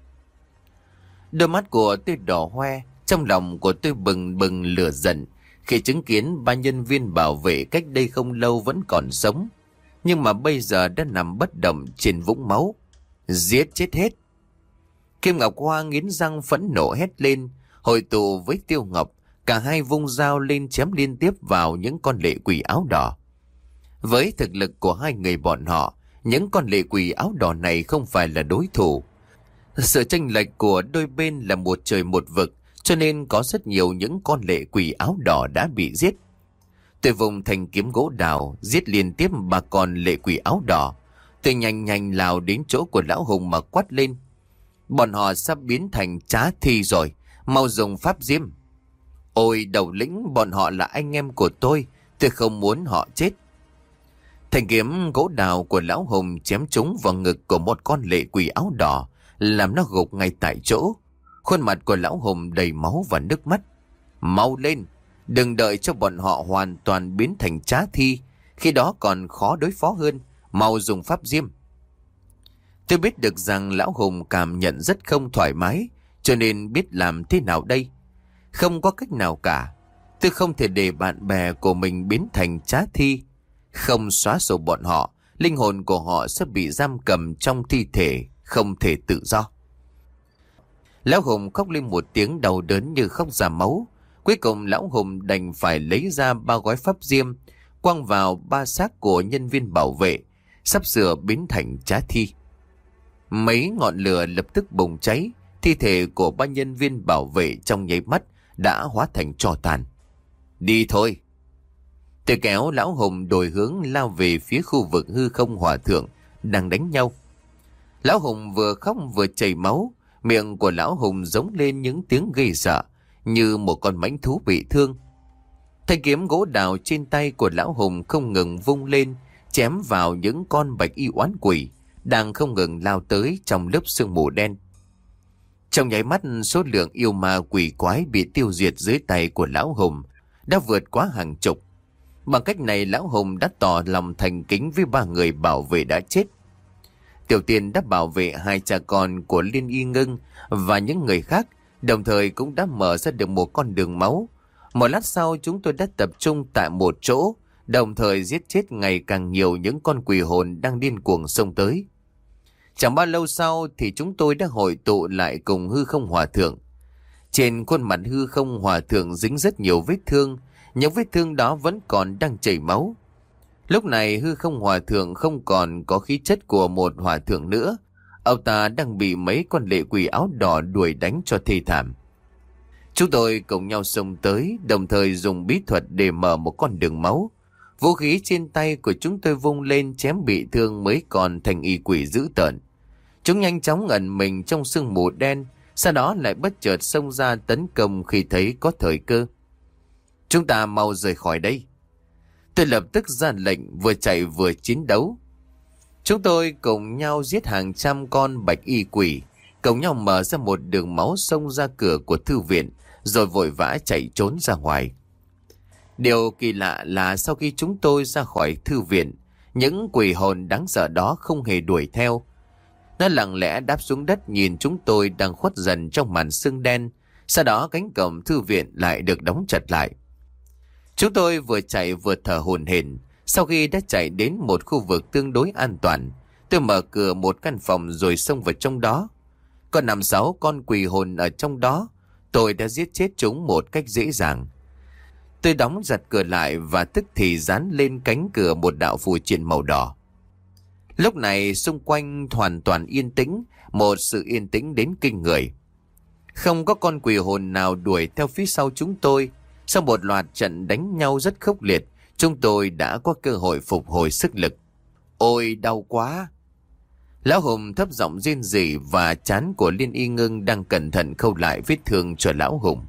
Đôi mắt của tôi đỏ hoe, trong lòng của tôi bừng bừng lửa giận khi chứng kiến ba nhân viên bảo vệ cách đây không lâu vẫn còn sống, nhưng mà bây giờ đã nằm bất động trên vũng máu. Giết chết hết. Kim Ngọc Hoa nghiến răng phẫn nộ hét lên, hội tụ với Tiêu Ngọc, cả hai vung dao lên chém liên tiếp vào những con lệ quỷ áo đỏ. Với thực lực của hai người bọn họ, những con lệ quỷ áo đỏ này không phải là đối thủ. Sự chênh lệch của đôi bên là một trời một vực, cho nên có rất nhiều những con lệ quỷ áo đỏ đã bị giết. Tôi vùng thanh kiếm gỗ đào, giết liên tiếp ba con lệ quỷ áo đỏ. Tôi nhanh nhanh lao đến chỗ của lão Hùng mà quát lên: bọn họ sắp biến thành trá thi rồi, mau dùng pháp diêm. Ôi đầu lĩnh, bọn họ là anh em của tôi, tôi không muốn họ chết. Thanh kiếm gỗ đào của lão Hùng chém trúng vào ngực của một con lệ quỷ áo đỏ, làm nó gục ngay tại chỗ. Khuôn mặt của lão Hùng đầy máu và nước mắt. Mau lên, đừng đợi cho bọn họ hoàn toàn biến thành trá thi, khi đó còn khó đối phó hơn. Mau dùng pháp diêm. Tôi biết được rằng lão Hùng cảm nhận rất không thoải mái, cho nên biết làm thế nào đây. Không có cách nào cả. Tôi không thể để bạn bè của mình biến thành trá thi. Không xóa sổ bọn họ, linh hồn của họ sẽ bị giam cầm trong thi thể, không thể tự do. Lão Hùng khóc lên một tiếng đau đớn như khóc ra máu. Cuối cùng lão Hùng đành phải lấy ra ba gói pháp diêm, quăng vào ba xác của nhân viên bảo vệ, sắp sửa biến thành trá thi. Mấy ngọn lửa lập tức bùng cháy, thi thể của ba nhân viên bảo vệ trong nháy mắt đã hóa thành tro tàn. Đi thôi. Tôi kéo lão Hùng đổi hướng lao về phía khu vực hư không hòa thượng đang đánh nhau. Lão Hùng vừa khóc vừa chảy máu, miệng của lão Hùng giống lên những tiếng ghê sợ như một con mãnh thú bị thương. Thanh kiếm gỗ đào trên tay của lão Hùng không ngừng vung lên, chém vào những con bạch y oán quỷ đang không ngừng lao tới trong lớp sương mù đen. Trong nháy mắt, số lượng yêu ma quỷ quái bị tiêu diệt dưới tay của lão Hùng đã vượt quá hàng chục. Bằng cách này, lão Hùng đã tỏ lòng thành kính với ba người bảo vệ đã chết. Tiểu Tiên đã bảo vệ hai cha con của Liên Y Ngưng và những người khác, đồng thời cũng đã mở ra được một con đường máu. Một lát sau, chúng tôi đã tập trung tại một chỗ, đồng thời giết chết ngày càng nhiều những con quỷ hồn đang điên cuồng xông tới. Chẳng bao lâu sau thì chúng tôi đã hội tụ lại cùng hư không hòa thượng. Trên khuôn mặt hư không hòa thượng dính rất nhiều vết thương, những vết thương đó vẫn còn đang chảy máu. Lúc này hư không hòa thượng không còn có khí chất của một hòa thượng nữa. Ông ta đang bị mấy con lệ quỷ áo đỏ đuổi đánh cho thê thảm. Chúng tôi cùng nhau xông tới, đồng thời dùng bí thuật để mở một con đường máu. Vũ khí trên tay của chúng tôi vung lên chém bị thương mấy con thành y quỷ dữ tợn. Chúng nhanh chóng ẩn mình trong sương mù đen, sau đó lại bất chợt xông ra tấn công khi thấy có thời cơ. Chúng ta mau rời khỏi đây. Tôi lập tức ra lệnh, vừa chạy vừa chiến đấu. Chúng tôi cùng nhau giết hàng trăm con bạch y quỷ, cùng nhau mở ra một đường máu xông ra cửa của thư viện, rồi vội vã chạy trốn ra ngoài. Điều kỳ lạ là sau khi chúng tôi ra khỏi thư viện, những quỷ hồn đáng sợ đó không hề đuổi theo. Nó lặng lẽ đáp xuống đất nhìn chúng tôi đang khuất dần trong màn sương đen. Sau đó cánh cổng thư viện lại được đóng chặt lại. Chúng tôi vừa chạy vừa thở hổn hển. Sau khi đã chạy đến một khu vực tương đối an toàn, tôi mở cửa một căn phòng rồi xông vào trong đó. Có năm sáu con quỷ hồn ở trong đó. Tôi đã giết chết chúng một cách dễ dàng. Tôi đóng giật cửa lại và tức thì dán lên cánh cửa một đạo phù triện màu đỏ. Lúc này xung quanh hoàn toàn yên tĩnh, một sự yên tĩnh đến kinh người. Không có con quỷ hồn nào đuổi theo phía sau chúng tôi. Sau một loạt trận đánh nhau rất khốc liệt, chúng tôi đã có cơ hội phục hồi sức lực. Ôi đau quá! Lão Hùng thấp giọng rên rỉ và trán của Liên Y Ngưng đang cẩn thận khâu lại vết thương cho lão Hùng.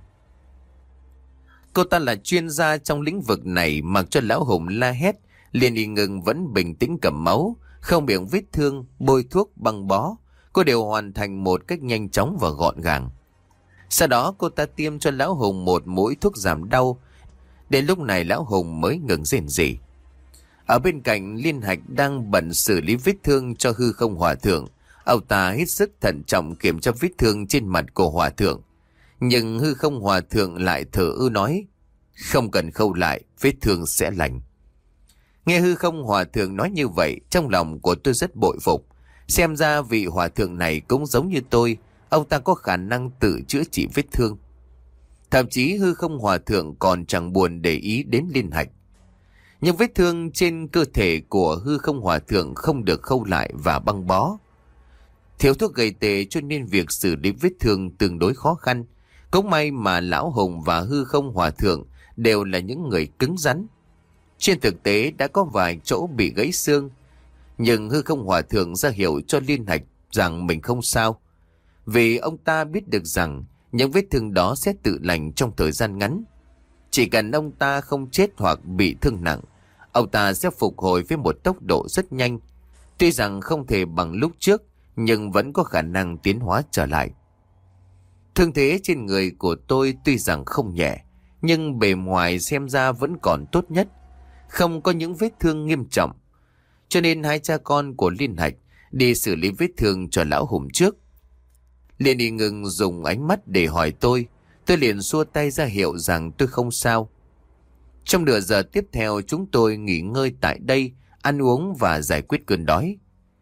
Cô ta là chuyên gia trong lĩnh vực này, mặc cho lão Hùng la hét, Liên Y Ngưng vẫn bình tĩnh cầm máu, không miệng vết thương, bôi thuốc, băng bó. Cô đều hoàn thành một cách nhanh chóng và gọn gàng. Sau đó cô ta tiêm cho lão Hùng một mũi thuốc giảm đau. Đến lúc này lão Hùng mới ngừng rên rỉ. Ở bên cạnh, Liên Hạch đang bận xử lý vết thương cho hư không hòa thượng. Ông ta hết sức thận trọng kiểm tra vết thương trên mặt của hòa thượng. Nhưng hư không hòa thượng lại thở ư nói, không cần khâu lại, vết thương sẽ lành. Nghe hư không hòa thượng nói như vậy, trong lòng của tôi rất bội phục. Xem ra vị hòa thượng này cũng giống như tôi, ông ta có khả năng tự chữa trị vết thương. Thậm chí hư không hòa thượng còn chẳng buồn để ý đến Liên Hạch. Nhưng vết thương trên cơ thể của hư không hòa thượng không được khâu lại và băng bó. Thiếu thuốc gây tê cho nên việc xử lý vết thương tương đối khó khăn. Cũng may mà Lão Hùng và Hư Không Hòa Thượng đều là những người cứng rắn. Trên thực tế đã có vài chỗ bị gãy xương, nhưng Hư Không Hòa Thượng ra hiệu cho Liên Hạch rằng mình không sao. Vì ông ta biết được rằng những vết thương đó sẽ tự lành trong thời gian ngắn. Chỉ cần ông ta không chết hoặc bị thương nặng, ông ta sẽ phục hồi với một tốc độ rất nhanh. Tuy rằng không thể bằng lúc trước, nhưng vẫn có khả năng tiến hóa trở lại. Thương thế trên người của tôi tuy rằng không nhẹ, nhưng bề ngoài xem ra vẫn còn tốt nhất, không có những vết thương nghiêm trọng. Cho nên hai cha con của Liên Hạch đi xử lý vết thương cho Lão Hùng trước. Liên Y Ngưng dùng ánh mắt để hỏi tôi, tôi liền xua tay ra hiệu rằng tôi không sao. Trong nửa giờ tiếp theo chúng tôi nghỉ ngơi tại đây, ăn uống và giải quyết cơn đói.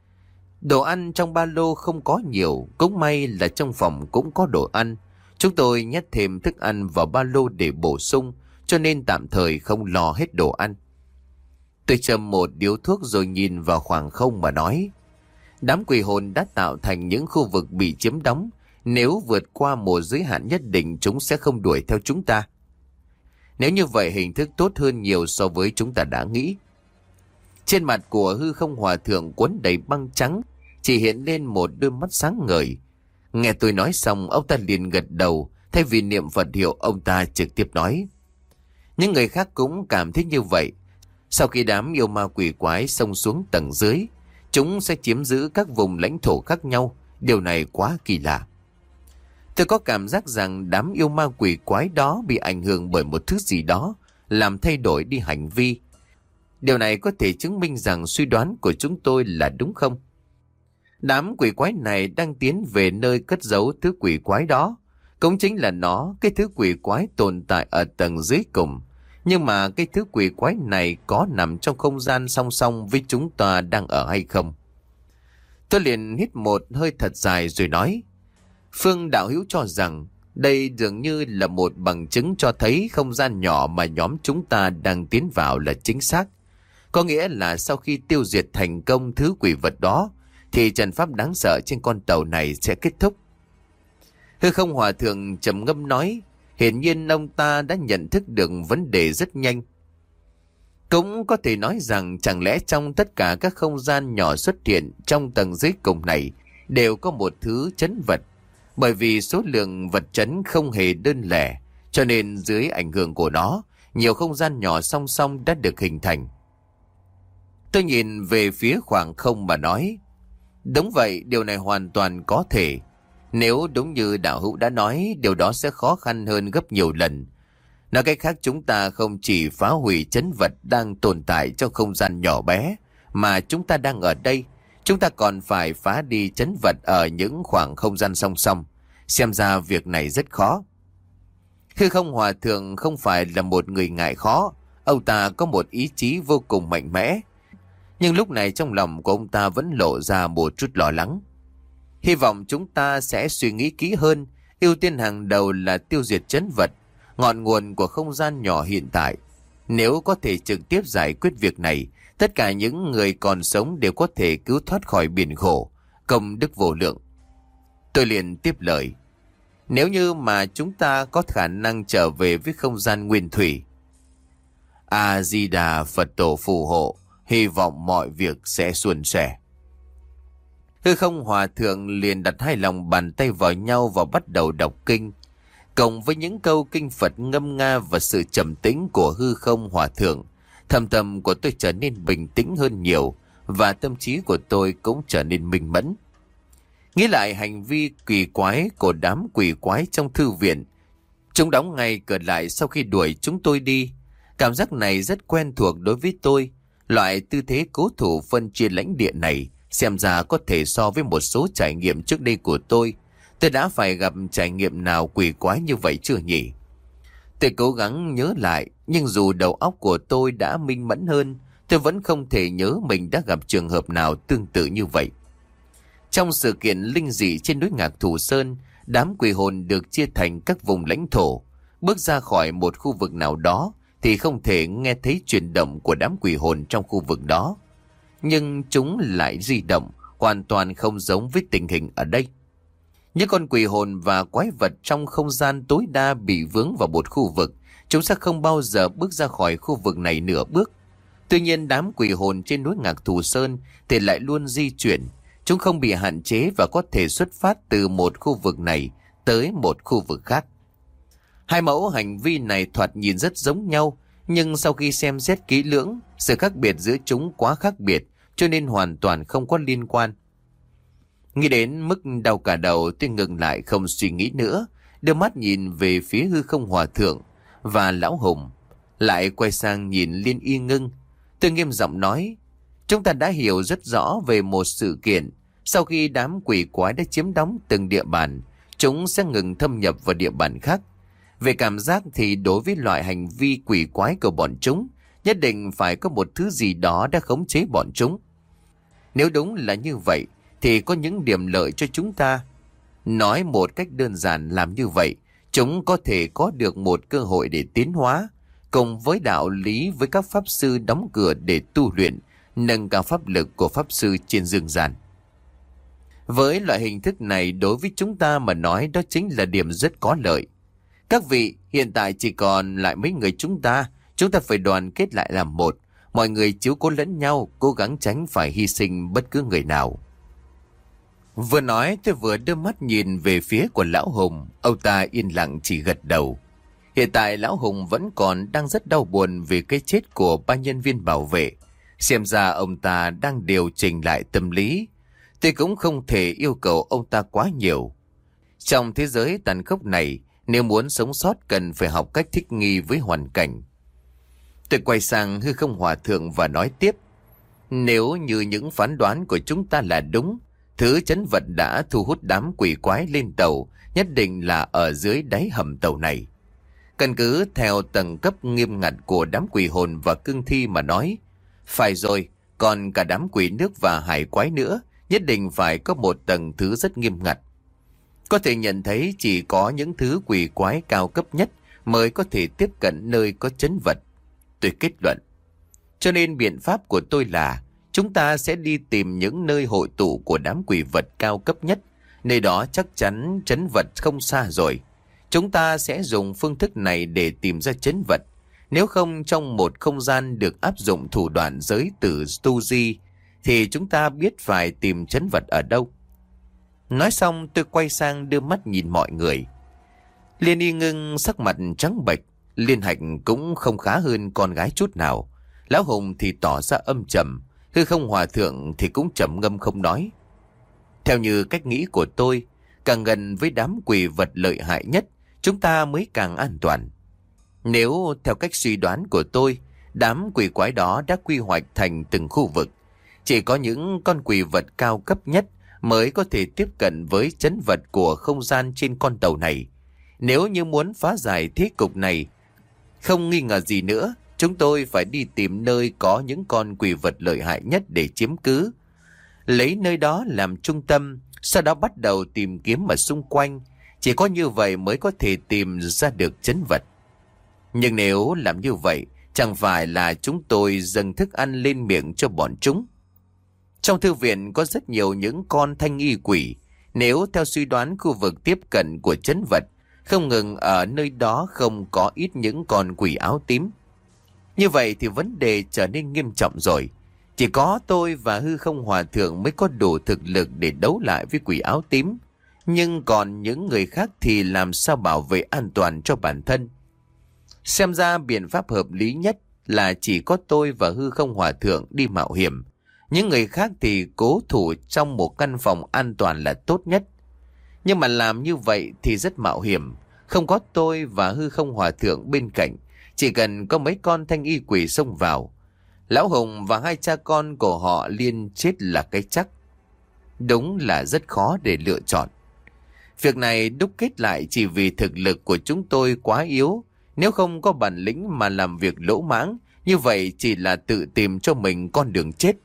Đồ ăn trong ba lô không có nhiều, cũng may là trong phòng cũng có đồ ăn. Chúng tôi nhét thêm thức ăn vào ba lô để bổ sung, cho nên tạm thời không lo hết đồ ăn. Tôi châm một điếu thuốc rồi nhìn vào khoảng không mà nói. Đám quỷ hồn đã tạo thành những khu vực bị chiếm đóng. Nếu vượt qua một giới hạn nhất định, chúng sẽ không đuổi theo chúng ta. Nếu như vậy, hình thức tốt hơn nhiều so với chúng ta đã nghĩ. Trên mặt của Hư Không Hòa Thượng quấn đầy băng trắng, chỉ hiện lên một đôi mắt sáng ngời. Nghe tôi nói xong, ông ta liền gật đầu. Thay vì niệm Phật hiệu, ông ta trực tiếp nói. Những người khác cũng cảm thấy như vậy. Sau khi đám yêu ma quỷ quái xông xuống tầng dưới, chúng sẽ chiếm giữ các vùng lãnh thổ khác nhau. Điều này quá kỳ lạ. Tôi có cảm giác rằng đám yêu ma quỷ quái đó bị ảnh hưởng bởi một thứ gì đó, làm thay đổi đi hành vi. Điều này có thể chứng minh rằng suy đoán của chúng tôi là đúng không? Đám quỷ quái này đang tiến về nơi cất giấu thứ quỷ quái đó. Cũng chính là nó, cái thứ quỷ quái tồn tại ở tầng dưới cùng. Nhưng mà cái thứ quỷ quái này có nằm trong không gian song song với chúng ta đang ở hay không? Tôi liền hít một hơi thật dài rồi nói. Phương đạo hữu cho rằng đây dường như là một bằng chứng cho thấy không gian nhỏ mà nhóm chúng ta đang tiến vào là chính xác. Có nghĩa là sau khi tiêu diệt thành công thứ quỷ vật đó, thì trận pháp đáng sợ trên con tàu này sẽ kết thúc. Hư Không Hòa Thượng trầm ngâm nói, hiển nhiên ông ta đã nhận thức được vấn đề rất nhanh. Cũng có thể nói rằng chẳng lẽ trong tất cả các không gian nhỏ xuất hiện trong tầng dưới cùng này đều có một thứ trấn vật. Bởi vì số lượng vật trấn không hề đơn lẻ, cho nên dưới ảnh hưởng của nó, nhiều không gian nhỏ song song đã được hình thành. Tôi nhìn về phía khoảng không mà nói, đúng vậy, điều này hoàn toàn có thể. Nếu đúng như đạo hữu đã nói, điều đó sẽ khó khăn hơn gấp nhiều lần. Nói cách khác, chúng ta không chỉ phá hủy trấn vật đang tồn tại trong không gian nhỏ bé, mà chúng ta đang ở đây. Chúng ta còn phải phá đi trấn vật ở những khoảng không gian song song. Xem ra việc này rất khó. Hư Không Hòa Thượng không phải là một người ngại khó. Ông ta có một ý chí vô cùng mạnh mẽ. Nhưng lúc này trong lòng của ông ta vẫn lộ ra một chút lo lắng. Hy vọng chúng ta sẽ suy nghĩ kỹ hơn. Ưu tiên hàng đầu là tiêu diệt trấn vật, ngọn nguồn của không gian nhỏ hiện tại. Nếu có thể trực tiếp giải quyết việc này, tất cả những người còn sống đều có thể cứu thoát khỏi biển khổ, công đức vô lượng. Tôi liền tiếp lời. Nếu như mà chúng ta có khả năng trở về với không gian nguyên thủy, A-di-đà Phật tổ phù hộ, hy vọng mọi việc sẽ suôn sẻ. Hư Không Hòa Thượng liền đặt hai lòng bàn tay vào nhau và bắt đầu đọc kinh. Cộng với những câu kinh Phật ngâm nga và sự trầm tĩnh của Hư Không Hòa Thượng, thâm tâm của tôi trở nên bình tĩnh hơn nhiều, và tâm trí của tôi cũng trở nên minh mẫn. Nghĩ lại hành vi kỳ quái của đám quỷ quái trong thư viện, chúng đóng ngay cửa lại sau khi đuổi chúng tôi đi. Cảm giác này rất quen thuộc đối với tôi. Loại tư thế cố thủ phân chia lãnh địa này xem ra có thể so với một số trải nghiệm trước đây của tôi. Tôi đã phải gặp trải nghiệm nào quỷ quái như vậy chưa nhỉ? Tôi cố gắng nhớ lại, nhưng dù đầu óc của tôi đã minh mẫn hơn, tôi vẫn không thể nhớ mình đã gặp trường hợp nào tương tự như vậy. Trong sự kiện linh dị trên núi Ngạc Thù Sơn, đám quỷ hồn được chia thành các vùng lãnh thổ. Bước ra khỏi một khu vực nào đó thì không thể nghe thấy chuyển động của đám quỷ hồn trong khu vực đó. Nhưng chúng lại di động, hoàn toàn không giống với tình hình ở đây. Những con quỷ hồn và quái vật trong không gian tối đa bị vướng vào một khu vực, chúng sẽ không bao giờ bước ra khỏi khu vực này nửa bước. Tuy nhiên đám quỷ hồn trên núi Ngạc Thù Sơn thì lại luôn di chuyển. Chúng không bị hạn chế và có thể xuất phát từ một khu vực này tới một khu vực khác. Hai mẫu hành vi này thoạt nhìn rất giống nhau, nhưng sau khi xem xét kỹ lưỡng, sự khác biệt giữa chúng quá khác biệt, cho nên hoàn toàn không có liên quan. Nghĩ đến mức đau cả đầu, tôi ngừng lại không suy nghĩ nữa, đưa mắt nhìn về phía hư không hòa thượng và lão Hùng, lại quay sang nhìn Liên Y Ngưng. Tôi nghiêm giọng nói, chúng ta đã hiểu rất rõ về một sự kiện. Sau khi đám quỷ quái đã chiếm đóng từng địa bàn, chúng sẽ ngừng thâm nhập vào địa bàn khác. Về cảm giác thì đối với loại hành vi quỷ quái của bọn chúng, nhất định phải có một thứ gì đó đã khống chế bọn chúng. Nếu đúng là như vậy, thì có những điểm lợi cho chúng ta. Nói một cách đơn giản, làm như vậy, chúng có thể có được một cơ hội để tiến hóa, cùng với đạo lý với các pháp sư đóng cửa để tu luyện, nâng cao pháp lực của pháp sư trên dương gian. Với loại hình thức này, đối với chúng ta mà nói, đó chính là điểm rất có lợi. Các vị, hiện tại chỉ còn lại mấy người chúng ta, chúng ta phải đoàn kết lại làm một. Mọi người chiếu cố lẫn nhau, cố gắng tránh phải hy sinh bất cứ người nào. Vừa nói tôi vừa đưa mắt nhìn về phía của lão Hùng. Ông ta yên lặng chỉ gật đầu. Hiện tại lão Hùng vẫn còn đang rất đau buồn vì cái chết của ba nhân viên bảo vệ. Xem ra ông ta đang điều chỉnh lại tâm lý. Tôi cũng không thể yêu cầu ông ta quá nhiều. Trong thế giới tàn khốc này, nếu muốn sống sót cần phải học cách thích nghi với hoàn cảnh. Tôi quay sang hư không hòa thượng và nói tiếp. Nếu như những phán đoán của chúng ta là đúng, thứ chấn vật đã thu hút đám quỷ quái lên tàu nhất định là ở dưới đáy hầm tàu này. Căn cứ theo tầng cấp nghiêm ngặt của đám quỷ hồn và cương thi mà nói, phải rồi, còn cả đám quỷ nước và hải quái nữa, nhất định phải có một tầng thứ rất nghiêm ngặt. Có thể nhận thấy chỉ có những thứ quỷ quái cao cấp nhất mới có thể tiếp cận nơi có chấn vật. Tôi kết luận. Cho nên biện pháp của tôi là chúng ta sẽ đi tìm những nơi hội tụ của đám quỷ vật cao cấp nhất. Nơi đó chắc chắn chấn vật không xa rồi. Chúng ta sẽ dùng phương thức này để tìm ra chấn vật. Nếu không trong một không gian được áp dụng thủ đoạn giới tử tu di, thì chúng ta biết phải tìm chấn vật ở đâu. Nói xong tôi quay sang đưa mắt nhìn mọi người. Liên Y Ngưng sắc mặt trắng bệch, Liên Hạch cũng không khá hơn con gái chút nào. Lão Hùng thì tỏ ra âm trầm, hư không hòa thượng thì cũng trầm ngâm không nói. Theo như cách nghĩ của tôi, càng gần với đám quỷ vật lợi hại nhất, chúng ta mới càng an toàn. Nếu theo cách suy đoán của tôi, đám quỷ quái đó đã quy hoạch thành từng khu vực. Chỉ có những con quỷ vật cao cấp nhất mới có thể tiếp cận với chấn vật của không gian trên con tàu này. Nếu như muốn phá giải thế cục này, không nghi ngờ gì nữa, chúng tôi phải đi tìm nơi có những con quỷ vật lợi hại nhất để chiếm cứ. Lấy nơi đó làm trung tâm, sau đó bắt đầu tìm kiếm ở xung quanh. Chỉ có như vậy mới có thể tìm ra được chấn vật. Nhưng nếu làm như vậy, chẳng phải là chúng tôi dâng thức ăn lên miệng cho bọn chúng. Trong thư viện có rất nhiều những con thanh y quỷ. Nếu theo suy đoán khu vực tiếp cận của chấn vật, không ngừng ở nơi đó không có ít những con quỷ áo tím. Như vậy thì vấn đề trở nên nghiêm trọng rồi. Chỉ có tôi và hư không hòa thượng mới có đủ thực lực để đấu lại với quỷ áo tím. Nhưng còn những người khác thì làm sao bảo vệ an toàn cho bản thân? Xem ra biện pháp hợp lý nhất là chỉ có tôi và hư không hòa thượng đi mạo hiểm. Những người khác thì cố thủ trong một căn phòng an toàn là tốt nhất. Nhưng mà làm như vậy thì rất mạo hiểm. Không có tôi và hư không hòa thượng bên cạnh, chỉ cần có mấy con thanh y quỷ xông vào, Lão Hùng và hai cha con của họ Liên chết là cái chắc. Đúng là rất khó để lựa chọn. Việc này đúc kết lại chỉ vì thực lực của chúng tôi quá yếu. Nếu không có bản lĩnh mà làm việc lỗ mãng, như vậy chỉ là tự tìm cho mình con đường chết.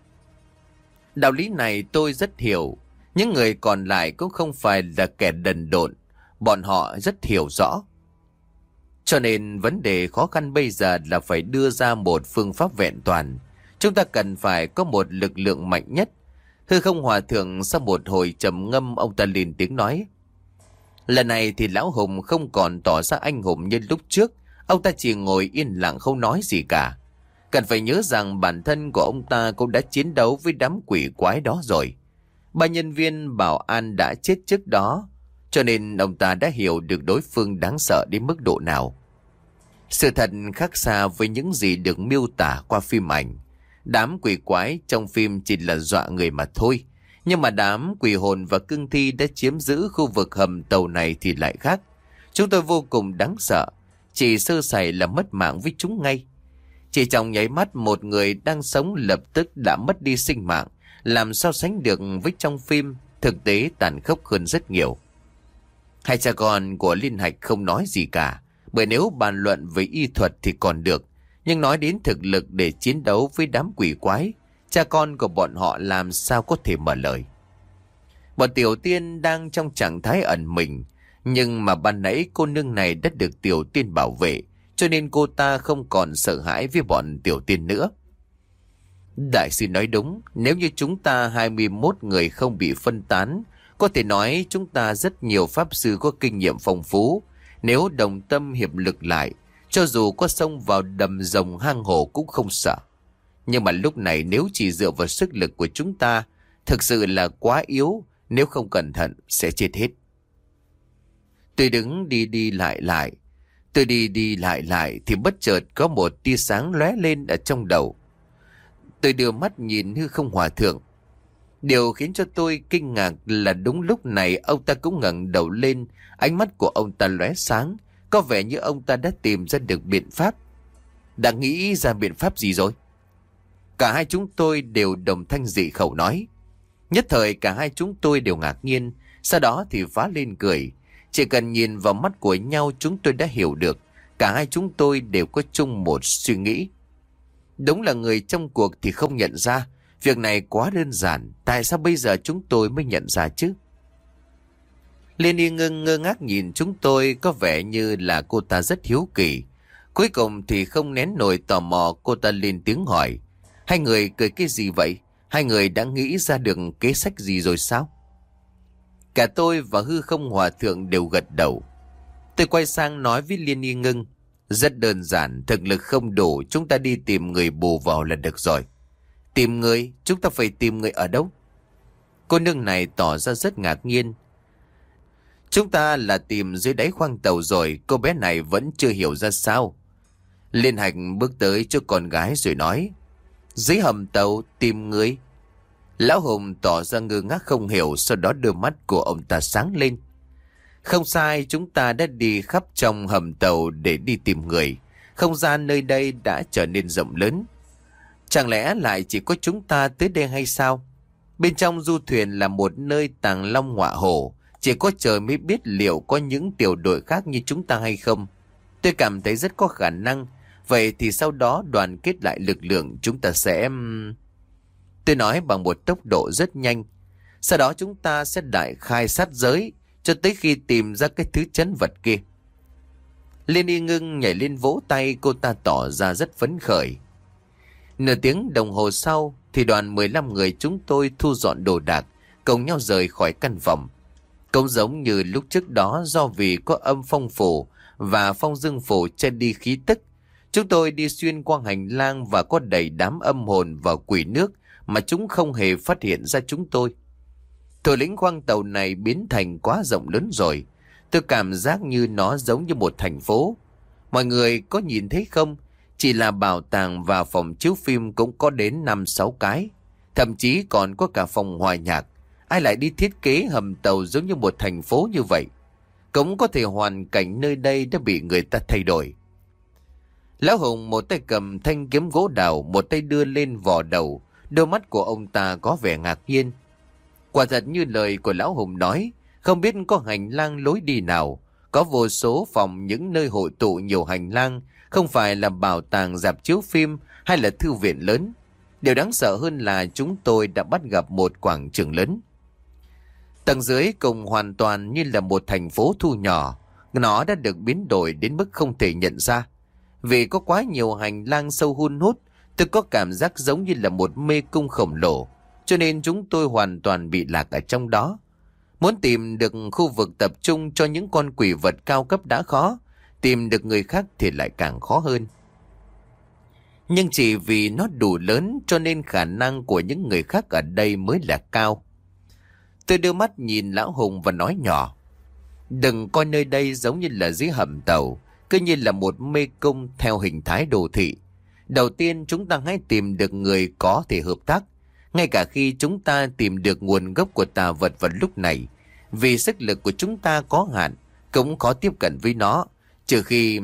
Đạo lý này tôi rất hiểu. Những người còn lại cũng không phải là kẻ đần độn. Bọn họ rất hiểu rõ. Cho nên vấn đề khó khăn bây giờ là phải đưa ra một phương pháp vẹn toàn. Chúng ta cần phải có một lực lượng mạnh nhất. Hư không hòa thượng sau một hồi trầm ngâm, ông ta lên tiếng nói. Lần này thì lão Hùng không còn tỏ ra anh hùng như lúc trước. Ông ta chỉ ngồi yên lặng không nói gì cả. Cần phải nhớ rằng bản thân của ông ta cũng đã chiến đấu với đám quỷ quái đó rồi. Ba nhân viên bảo an đã chết trước đó, cho nên ông ta đã hiểu được đối phương đáng sợ đến mức độ nào. Sự thật khác xa với những gì được miêu tả qua phim ảnh. Đám quỷ quái trong phim chỉ là dọa người mà thôi. Nhưng mà đám quỷ hồn và cương thi đã chiếm giữ khu vực hầm tàu này thì lại khác. Chúng tôi vô cùng đáng sợ. Chỉ sơ sẩy là mất mạng với chúng ngay. Chỉ trong nháy mắt một người đang sống lập tức đã mất đi sinh mạng. Làm so sánh được với trong phim, thực tế tàn khốc hơn rất nhiều. Hai cha con của Liên Hạch không nói gì cả. Bởi nếu bàn luận về y thuật thì còn được. Nhưng nói đến thực lực để chiến đấu với đám quỷ quái, cha con của bọn họ làm sao có thể mở lời. Bọn Tiểu Tiên đang trong trạng thái ẩn mình. Nhưng mà ban nãy cô nương này đã được Tiểu Tiên bảo vệ, cho nên cô ta không còn sợ hãi với bọn Tiểu Tiên nữa. Đại sư nói đúng, nếu như chúng ta hai mươi mốt người không bị phân tán, có thể nói chúng ta rất nhiều pháp sư có kinh nghiệm phong phú. Nếu đồng tâm hiệp lực lại, cho dù có xông vào đầm rồng hang hổ cũng không sợ. Nhưng mà lúc này nếu chỉ dựa vào sức lực của chúng ta, thực sự là quá yếu, nếu không cẩn thận sẽ chết hết. Tôi đứng đi đi lại lại, tôi đi đi lại lại thì bất chợt có một tia sáng lóe lên ở trong đầu. Tôi đưa mắt nhìn hư không hòa thượng. Điều khiến cho tôi kinh ngạc là đúng lúc này ông ta cũng ngẩng đầu lên, ánh mắt của ông ta lóe sáng, có vẻ như ông ta đã tìm ra được biện pháp. Đã nghĩ ra biện pháp gì rồi? Cả hai chúng tôi đều đồng thanh dị khẩu nói. Nhất thời cả hai chúng tôi đều ngạc nhiên, sau đó thì phá lên cười. Chỉ cần nhìn vào mắt của nhau chúng tôi đã hiểu được, cả hai chúng tôi đều có chung một suy nghĩ. Đúng là người trong cuộc thì không nhận ra. Việc này quá đơn giản, tại sao bây giờ chúng tôi mới nhận ra chứ? Liên Y Ngưng ngơ ngác nhìn chúng tôi, có vẻ như là cô ta rất hiếu kỳ. Cuối cùng thì không nén nổi tò mò, cô ta lên tiếng hỏi. Hai người cười cái gì vậy? Hai người đã nghĩ ra được kế sách gì rồi sao? Cả tôi và hư không hòa thượng đều gật đầu. Tôi quay sang nói với Liên Y Ngưng. Rất đơn giản, thực lực không đủ, chúng ta đi tìm người bù vào là được rồi. Tìm người? Chúng ta phải tìm người ở đâu? Cô nương này tỏ ra rất ngạc nhiên. Chúng ta là tìm dưới đáy khoang tàu rồi, cô bé này vẫn chưa hiểu ra sao. Liên Hạch bước tới cho con gái rồi nói. Dưới hầm tàu tìm người? Lão Hùng tỏ ra ngơ ngác không hiểu, sau đó đôi mắt của ông ta sáng lên. Không sai, chúng ta đã đi khắp trong hầm tàu để đi tìm người. Không gian nơi đây đã trở nên rộng lớn. Chẳng lẽ lại chỉ có chúng ta tới đây hay sao? Bên trong du thuyền là một nơi tàng long ngọa hổ. Chỉ có trời mới biết liệu có những tiểu đội khác như chúng ta hay không. Tôi cảm thấy rất có khả năng. Vậy thì sau đó đoàn kết lại lực lượng chúng ta sẽ... Tôi nói bằng một tốc độ rất nhanh. Sau đó chúng ta sẽ đại khai sát giới cho tới khi tìm ra cái thứ trấn vật kia. Liên Y Ngưng nhảy lên vỗ tay, cô ta tỏ ra rất phấn khởi. Nửa tiếng đồng hồ sau thì đoàn mười lăm người chúng tôi thu dọn đồ đạc, cùng nhau rời khỏi căn phòng. Cũng giống như lúc trước đó, do vì có âm phong phủ và phong dương phủ che đi khí tức, chúng tôi đi xuyên qua hành lang và có đầy đám âm hồn và quỷ nước mà chúng không hề phát hiện ra chúng tôi. Thủ lĩnh khoang tàu này biến thành quá rộng lớn rồi. Tôi cảm giác như nó giống như một thành phố. Mọi người có nhìn thấy không? Chỉ là bảo tàng và phòng chiếu phim cũng có đến năm sáu cái. Thậm chí còn có cả phòng hòa nhạc. Ai lại đi thiết kế hầm tàu giống như một thành phố như vậy? Cũng có thể hoàn cảnh nơi đây đã bị người ta thay đổi. Lão Hùng một tay cầm thanh kiếm gỗ đào, một tay đưa lên vò đầu. Đôi mắt của ông ta có vẻ ngạc nhiên. Quả thật như lời của Lão Hùng nói, không biết có hành lang lối đi nào, có vô số phòng những nơi hội tụ nhiều hành lang, không phải là bảo tàng rạp chiếu phim hay là thư viện lớn. Điều đáng sợ hơn là chúng tôi đã bắt gặp một quảng trường lớn. Tầng dưới cùng hoàn toàn như là một thành phố thu nhỏ, nó đã được biến đổi đến mức không thể nhận ra. Vì có quá nhiều hành lang sâu hun hút, tôi có cảm giác giống như là một mê cung khổng lồ. cho nên chúng tôi hoàn toàn bị lạc ở trong đó. Muốn tìm được khu vực tập trung cho những con quỷ vật cao cấp đã khó, tìm được người khác thì lại càng khó hơn. Nhưng chỉ vì nó đủ lớn cho nên khả năng của những người khác ở đây mới là cao. Tôi đưa mắt nhìn Lão Hùng và nói nhỏ: đừng coi nơi đây giống như là dưới hầm tàu, cứ như là một mê cung theo hình thái đồ thị. Đầu tiên chúng ta hãy tìm được người có thể hợp tác. Ngay cả khi chúng ta tìm được nguồn gốc của tà vật vào lúc này, vì sức lực của chúng ta có hạn, cũng khó tiếp cận với nó, trừ khi...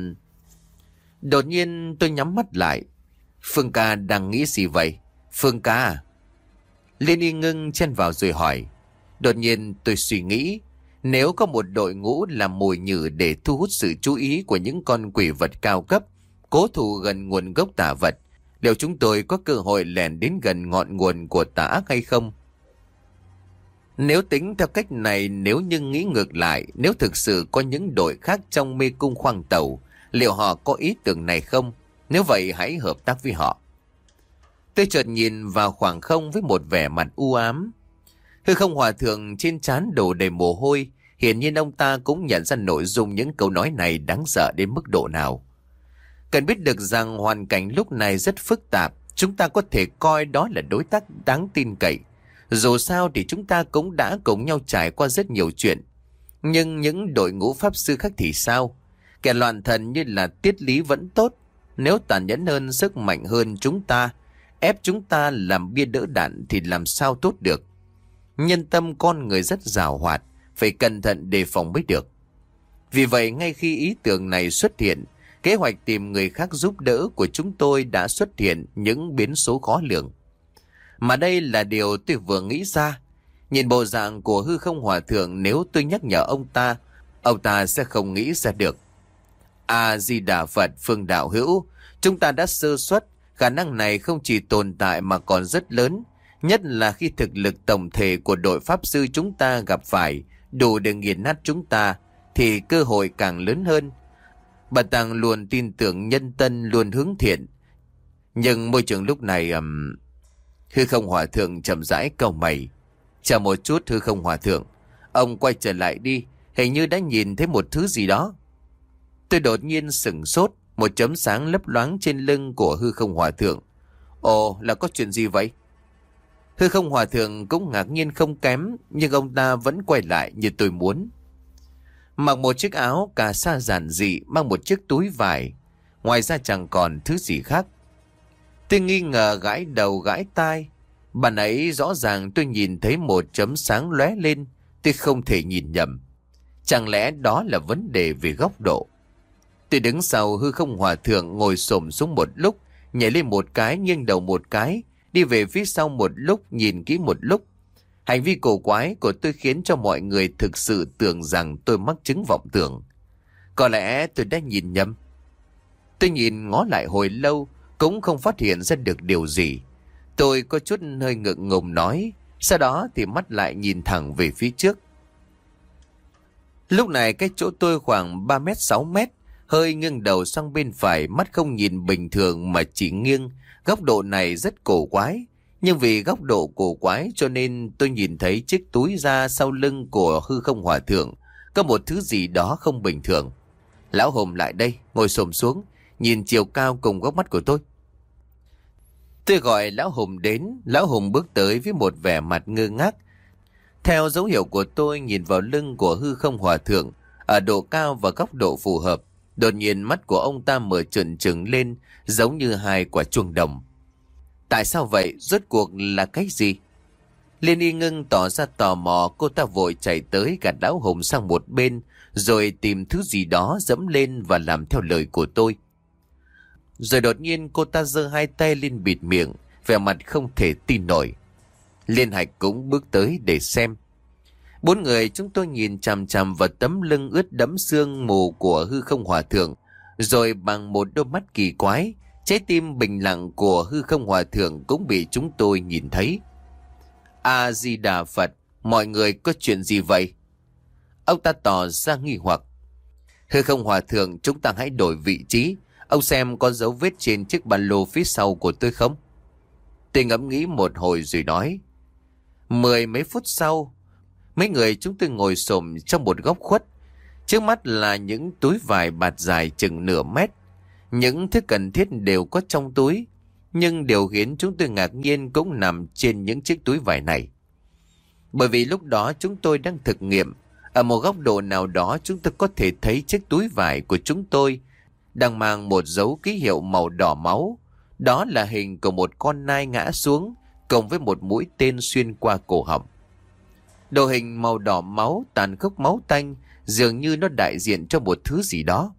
Đột nhiên tôi nhắm mắt lại. Phương ca đang nghĩ gì vậy? Phương ca à? Liên Y ngưng chen vào rồi hỏi. Đột nhiên tôi suy nghĩ, nếu có một đội ngũ làm mồi nhử để thu hút sự chú ý của những con quỷ vật cao cấp, cố thủ gần nguồn gốc tà vật, liệu chúng tôi có cơ hội lẻn đến gần ngọn nguồn của tà ác hay không? Nếu tính theo cách này, nếu như nghĩ ngược lại, nếu thực sự có những đội khác trong mê cung khoang tàu, liệu họ có ý tưởng này không? Nếu vậy hãy hợp tác với họ. Tôi chợt nhìn vào khoảng không với một vẻ mặt u ám. Hư Không Hòa Thượng trên trán đổ đầy mồ hôi, hiển nhiên ông ta cũng nhận ra nội dung những câu nói này đáng sợ đến mức độ nào. Cần biết được rằng hoàn cảnh lúc này rất phức tạp, chúng ta có thể coi đó là đối tác đáng tin cậy. Dù sao thì chúng ta cũng đã cùng nhau trải qua rất nhiều chuyện. Nhưng những đội ngũ pháp sư khác thì sao? Kẻ loạn thần như là Tiết Lý vẫn tốt. Nếu tàn nhẫn hơn, sức mạnh hơn chúng ta, ép chúng ta làm bia đỡ đạn thì làm sao tốt được. Nhân tâm con người rất giàu hoạt, phải cẩn thận đề phòng mới được. Vì vậy ngay khi ý tưởng này xuất hiện, kế hoạch tìm người khác giúp đỡ của chúng tôi đã xuất hiện những biến số khó lường. Mà đây là điều tôi vừa nghĩ ra. Nhìn bộ dạng của Hư Không Hòa Thượng, nếu tôi nhắc nhở ông ta, ông ta sẽ không nghĩ ra được. A-di-đà Phật, Phương đạo hữu, chúng ta đã sơ suất, khả năng này không chỉ tồn tại mà còn rất lớn, nhất là khi thực lực tổng thể của đội pháp sư chúng ta gặp phải đủ để nghiền nát chúng ta, thì cơ hội càng lớn hơn. Bà Tàng luôn tin tưởng nhân tân luôn hướng thiện. Nhưng môi trường lúc này... Um... Hư Không Hòa Thượng chậm rãi cau mày. Chờ một chút Hư Không Hòa Thượng, ông quay trở lại đi, hình như đã nhìn thấy một thứ gì đó. Tôi đột nhiên sửng sốt, một chấm sáng lấp loáng trên lưng của Hư Không Hòa Thượng. Ồ, là có chuyện gì vậy? Hư Không Hòa Thượng cũng ngạc nhiên không kém, nhưng ông ta vẫn quay lại như tôi muốn. Mặc một chiếc áo cà sa giản dị, mang một chiếc túi vải, ngoài ra chẳng còn thứ gì khác. Tôi nghi ngờ gãi đầu gãi tai. Bạn ấy rõ ràng tôi nhìn thấy một chấm sáng lóe lên, tôi không thể nhìn nhầm. Chẳng lẽ đó là vấn đề về góc độ? Tôi đứng sau Hư Không Hòa Thượng, ngồi xổm xuống một lúc, nhảy lên một cái, nghiêng đầu một cái, đi về phía sau một lúc, nhìn kỹ một lúc. Hành vi cổ quái của tôi khiến cho mọi người thực sự tưởng rằng tôi mắc chứng vọng tưởng. Có lẽ tôi đã nhìn nhầm. Tôi nhìn ngó lại hồi lâu, cũng không phát hiện ra được điều gì. Tôi có chút hơi ngượng ngùng nói, sau đó thì mắt lại nhìn thẳng về phía trước. Lúc này cách chỗ tôi khoảng ba mét sáu mét, hơi nghiêng đầu sang bên phải, mắt không nhìn bình thường mà chỉ nghiêng. Góc độ này rất cổ quái, nhưng vì góc độ cổ quái cho nên tôi nhìn thấy chiếc túi da sau lưng của Hư Không Hòa Thượng có một thứ gì đó không bình thường. Lão Hùng lại đây, ngồi xổm xuống, nhìn chiều cao cùng góc mắt của tôi. Tôi gọi Lão Hùng đến. Lão Hùng bước tới với một vẻ mặt ngơ ngác. Theo dấu hiệu của tôi, nhìn vào lưng của Hư Không Hòa Thượng ở độ cao và góc độ phù hợp. Đột nhiên mắt của ông ta mở trừng trừng lên, giống như hai quả chuông đồng. Tại sao vậy? Rốt cuộc là cái gì? Liên Y ngưng tỏ ra tò mò, cô ta vội chạy tới gạt Lão Hùng sang một bên, rồi tìm thứ gì đó dẫm lên và làm theo lời của tôi. Rồi đột nhiên cô ta giơ hai tay lên bịt miệng, vẻ mặt không thể tin nổi. Liên Hạch cũng bước tới để xem. Bốn người chúng tôi nhìn chằm chằm vào tấm lưng ướt đẫm sương mù của Hư Không Hòa Thượng, rồi bằng một đôi mắt kỳ quái, trái tim bình lặng của Hư Không Hòa Thượng cũng bị chúng tôi nhìn thấy. A-di-đà Phật, mọi người có chuyện gì vậy? Ông ta tỏ ra nghi hoặc. Hư Không Hòa Thượng, chúng ta hãy đổi vị trí. Ông xem có dấu vết trên chiếc ba lô phía sau của tôi không? Tôi ngẫm nghĩ một hồi rồi nói. Mười mấy phút sau, mấy người chúng tôi ngồi xổm trong một góc khuất. Trước mắt là những túi vải bạt dài chừng nửa mét. Những thứ cần thiết đều có trong túi, nhưng điều khiến chúng tôi ngạc nhiên cũng nằm trên những chiếc túi vải này. Bởi vì lúc đó chúng tôi đang thực nghiệm, ở một góc độ nào đó chúng tôi có thể thấy chiếc túi vải của chúng tôi đang mang một dấu ký hiệu màu đỏ máu. Đó là hình của một con nai ngã xuống, cộng với một mũi tên xuyên qua cổ họng. Đồ hình màu đỏ máu, tàn khốc máu tanh, dường như nó đại diện cho một thứ gì đó.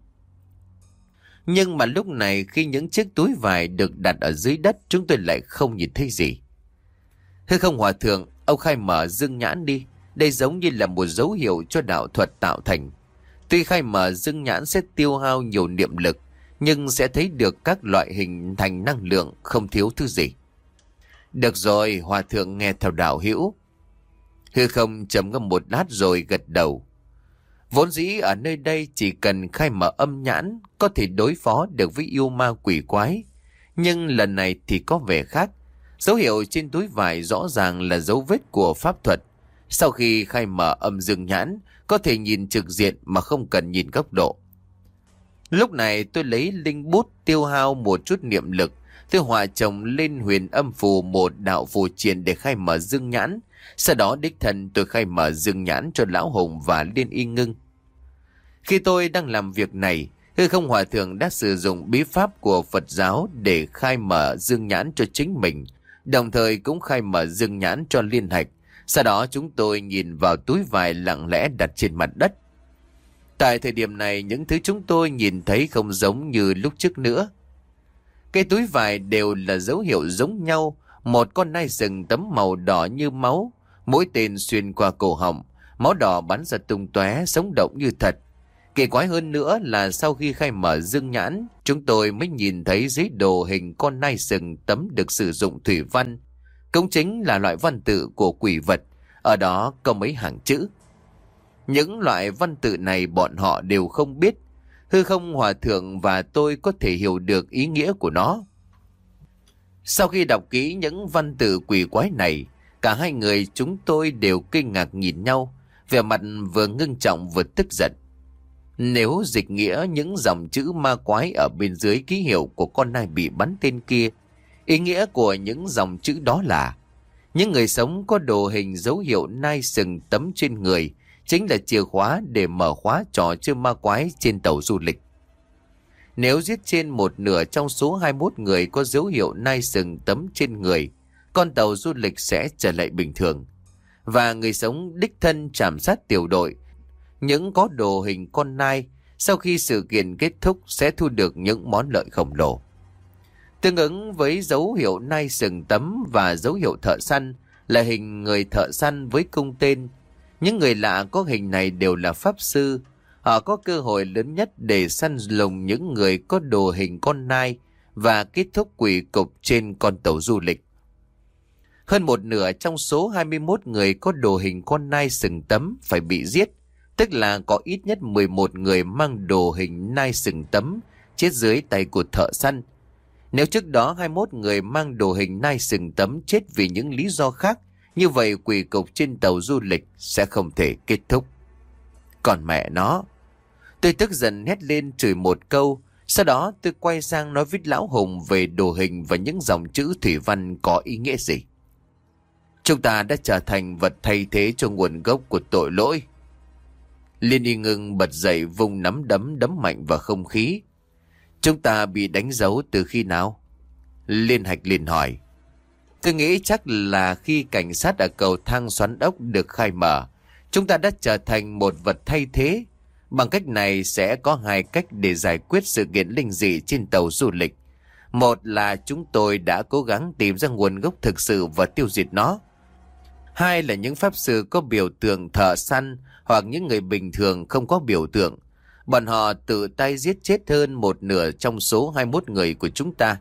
Nhưng mà lúc này khi những chiếc túi vải được đặt ở dưới đất, chúng tôi lại không nhìn thấy gì. Thưa không hòa thượng, ông khai mở dương nhãn đi. Đây giống như là một dấu hiệu cho đạo thuật tạo thành. Tuy khai mở dương nhãn sẽ tiêu hao nhiều niệm lực, nhưng sẽ thấy được các loại hình thành năng lượng, không thiếu thứ gì. Được rồi, hòa thượng nghe theo đạo hữu. Hư không trầm ngâm một lát rồi gật đầu. Vốn dĩ ở nơi đây chỉ cần khai mở âm nhãn có thể đối phó được với yêu ma quỷ quái. Nhưng lần này thì có vẻ khác. Dấu hiệu trên túi vải rõ ràng là dấu vết của pháp thuật. Sau khi khai mở âm dương nhãn, có thể nhìn trực diện mà không cần nhìn góc độ. Lúc này tôi lấy linh bút tiêu hao một chút niệm lực. Tôi hòa chồng lên huyền âm phù một đạo phù triện để khai mở dương nhãn. Sau đó đích thân tôi khai mở dương nhãn cho Lão Hùng và Liên Y Ngưng. Khi tôi đang làm việc này, Hư Không Hòa Thượng đã sử dụng bí pháp của Phật giáo để khai mở dương nhãn cho chính mình, đồng thời cũng khai mở dương nhãn cho Liên Hạch. Sau đó chúng tôi nhìn vào túi vải lặng lẽ đặt trên mặt đất. Tại thời điểm này, những thứ chúng tôi nhìn thấy không giống như lúc trước nữa. Cái túi vải đều là dấu hiệu giống nhau, một con nai rừng tấm màu đỏ như máu, mũi tên xuyên qua cổ họng, máu đỏ bắn ra tung tóe, sống động như thật. Kỳ quái hơn nữa là sau khi khai mở dương nhãn, chúng tôi mới nhìn thấy dưới đồ hình con nai rừng tấm được sử dụng thủy văn, cũng chính là loại văn tự của quỷ vật, ở đó có mấy hàng chữ. Những loại văn tự này bọn họ đều không biết. Hư Không Hòa Thượng và tôi có thể hiểu được ý nghĩa của nó. Sau khi đọc kỹ những văn tự quỷ quái này, cả hai người chúng tôi đều kinh ngạc nhìn nhau, vẻ mặt vừa ngưng trọng vừa tức giận. Nếu dịch nghĩa những dòng chữ ma quái ở bên dưới ký hiệu của con nai bị bắn tên kia, ý nghĩa của những dòng chữ đó là những người sống có đồ hình dấu hiệu nai sừng tấm trên người chính là chìa khóa để mở khóa trò chơi ma quái trên tàu du lịch. Nếu giết trên một nửa trong số hai mươi mốt người có dấu hiệu nai sừng tấm trên người, con tàu du lịch sẽ trở lại bình thường. Và người sống đích thân trảm sát tiểu đội, những có đồ hình con nai, sau khi sự kiện kết thúc sẽ thu được những món lợi khổng lồ. Tương ứng với dấu hiệu nai sừng tấm và dấu hiệu thợ săn là hình người thợ săn với cung tên. Những người lạ có hình này đều là pháp sư. Họ có cơ hội lớn nhất để săn lùng những người có đồ hình con nai và kết thúc quỷ cục trên con tàu du lịch. Hơn một nửa trong số hai mươi mốt người có đồ hình con nai sừng tấm phải bị giết, tức là có ít nhất mười một người mang đồ hình nai sừng tấm chết dưới tay của thợ săn. Nếu trước đó hai mươi mốt người mang đồ hình nai sừng tấm chết vì những lý do khác, như vậy quỷ cục trên tàu du lịch sẽ không thể kết thúc. Còn mẹ nó! Tôi tức giận hét lên chửi một câu, sau đó tôi quay sang nói với Lão Hùng về đồ hình và những dòng chữ thủy văn có ý nghĩa gì. Chúng ta đã trở thành vật thay thế cho nguồn gốc của tội lỗi. Liên Y Ngưng bật dậy vùng nắm đấm đấm mạnh vào không khí. Chúng ta bị đánh dấu từ khi nào? Liên Hạch liền hỏi. Tôi nghĩ chắc là khi cảnh sát ở cầu thang xoắn ốc được khai mở, chúng ta đã trở thành một vật thay thế. Bằng cách này sẽ có hai cách để giải quyết sự kiện linh dị trên tàu du lịch. Một là chúng tôi đã cố gắng tìm ra nguồn gốc thực sự và tiêu diệt nó. Hai là những pháp sư có biểu tượng thợ săn hoặc những người bình thường không có biểu tượng. Bọn họ tự tay giết chết hơn một nửa trong số hai mươi mốt người của chúng ta.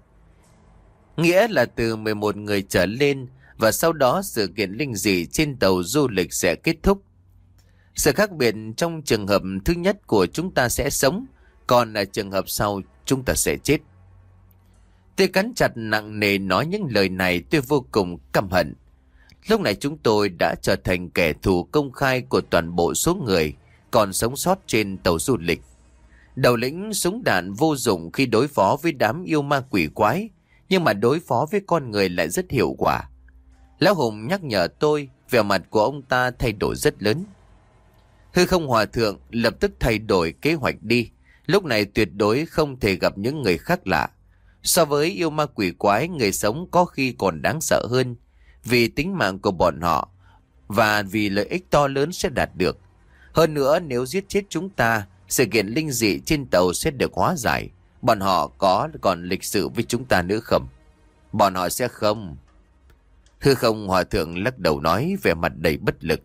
Nghĩa là từ mười một người trở lên, và sau đó sự kiện linh dị trên tàu du lịch sẽ kết thúc. Sự khác biệt trong trường hợp thứ nhất của chúng ta sẽ sống, còn ở trường hợp sau chúng ta sẽ chết. Tôi cắn chặt nặng nề nói những lời này, tôi vô cùng căm hận. Lúc này chúng tôi đã trở thành kẻ thù công khai của toàn bộ số người còn sống sót trên tàu du lịch. Đầu lĩnh súng đạn vô dụng khi đối phó với đám yêu ma quỷ quái, nhưng mà đối phó với con người lại rất hiệu quả. Lão Hùng nhắc nhở tôi, vẻ mặt của ông ta thay đổi rất lớn. Hư Không Hòa Thượng lập tức thay đổi kế hoạch đi. Lúc này tuyệt đối không thể gặp những người khác lạ. So với yêu ma quỷ quái, người sống có khi còn đáng sợ hơn, vì tính mạng của bọn họ và vì lợi ích to lớn sẽ đạt được. Hơn nữa, nếu giết chết chúng ta, sự kiện linh dị trên tàu sẽ được hóa giải. Bọn họ có còn lịch sự với chúng ta nữa không? Bọn họ sẽ không. Hư Không Hòa Thượng lắc đầu nói, vẻ mặt đầy bất lực.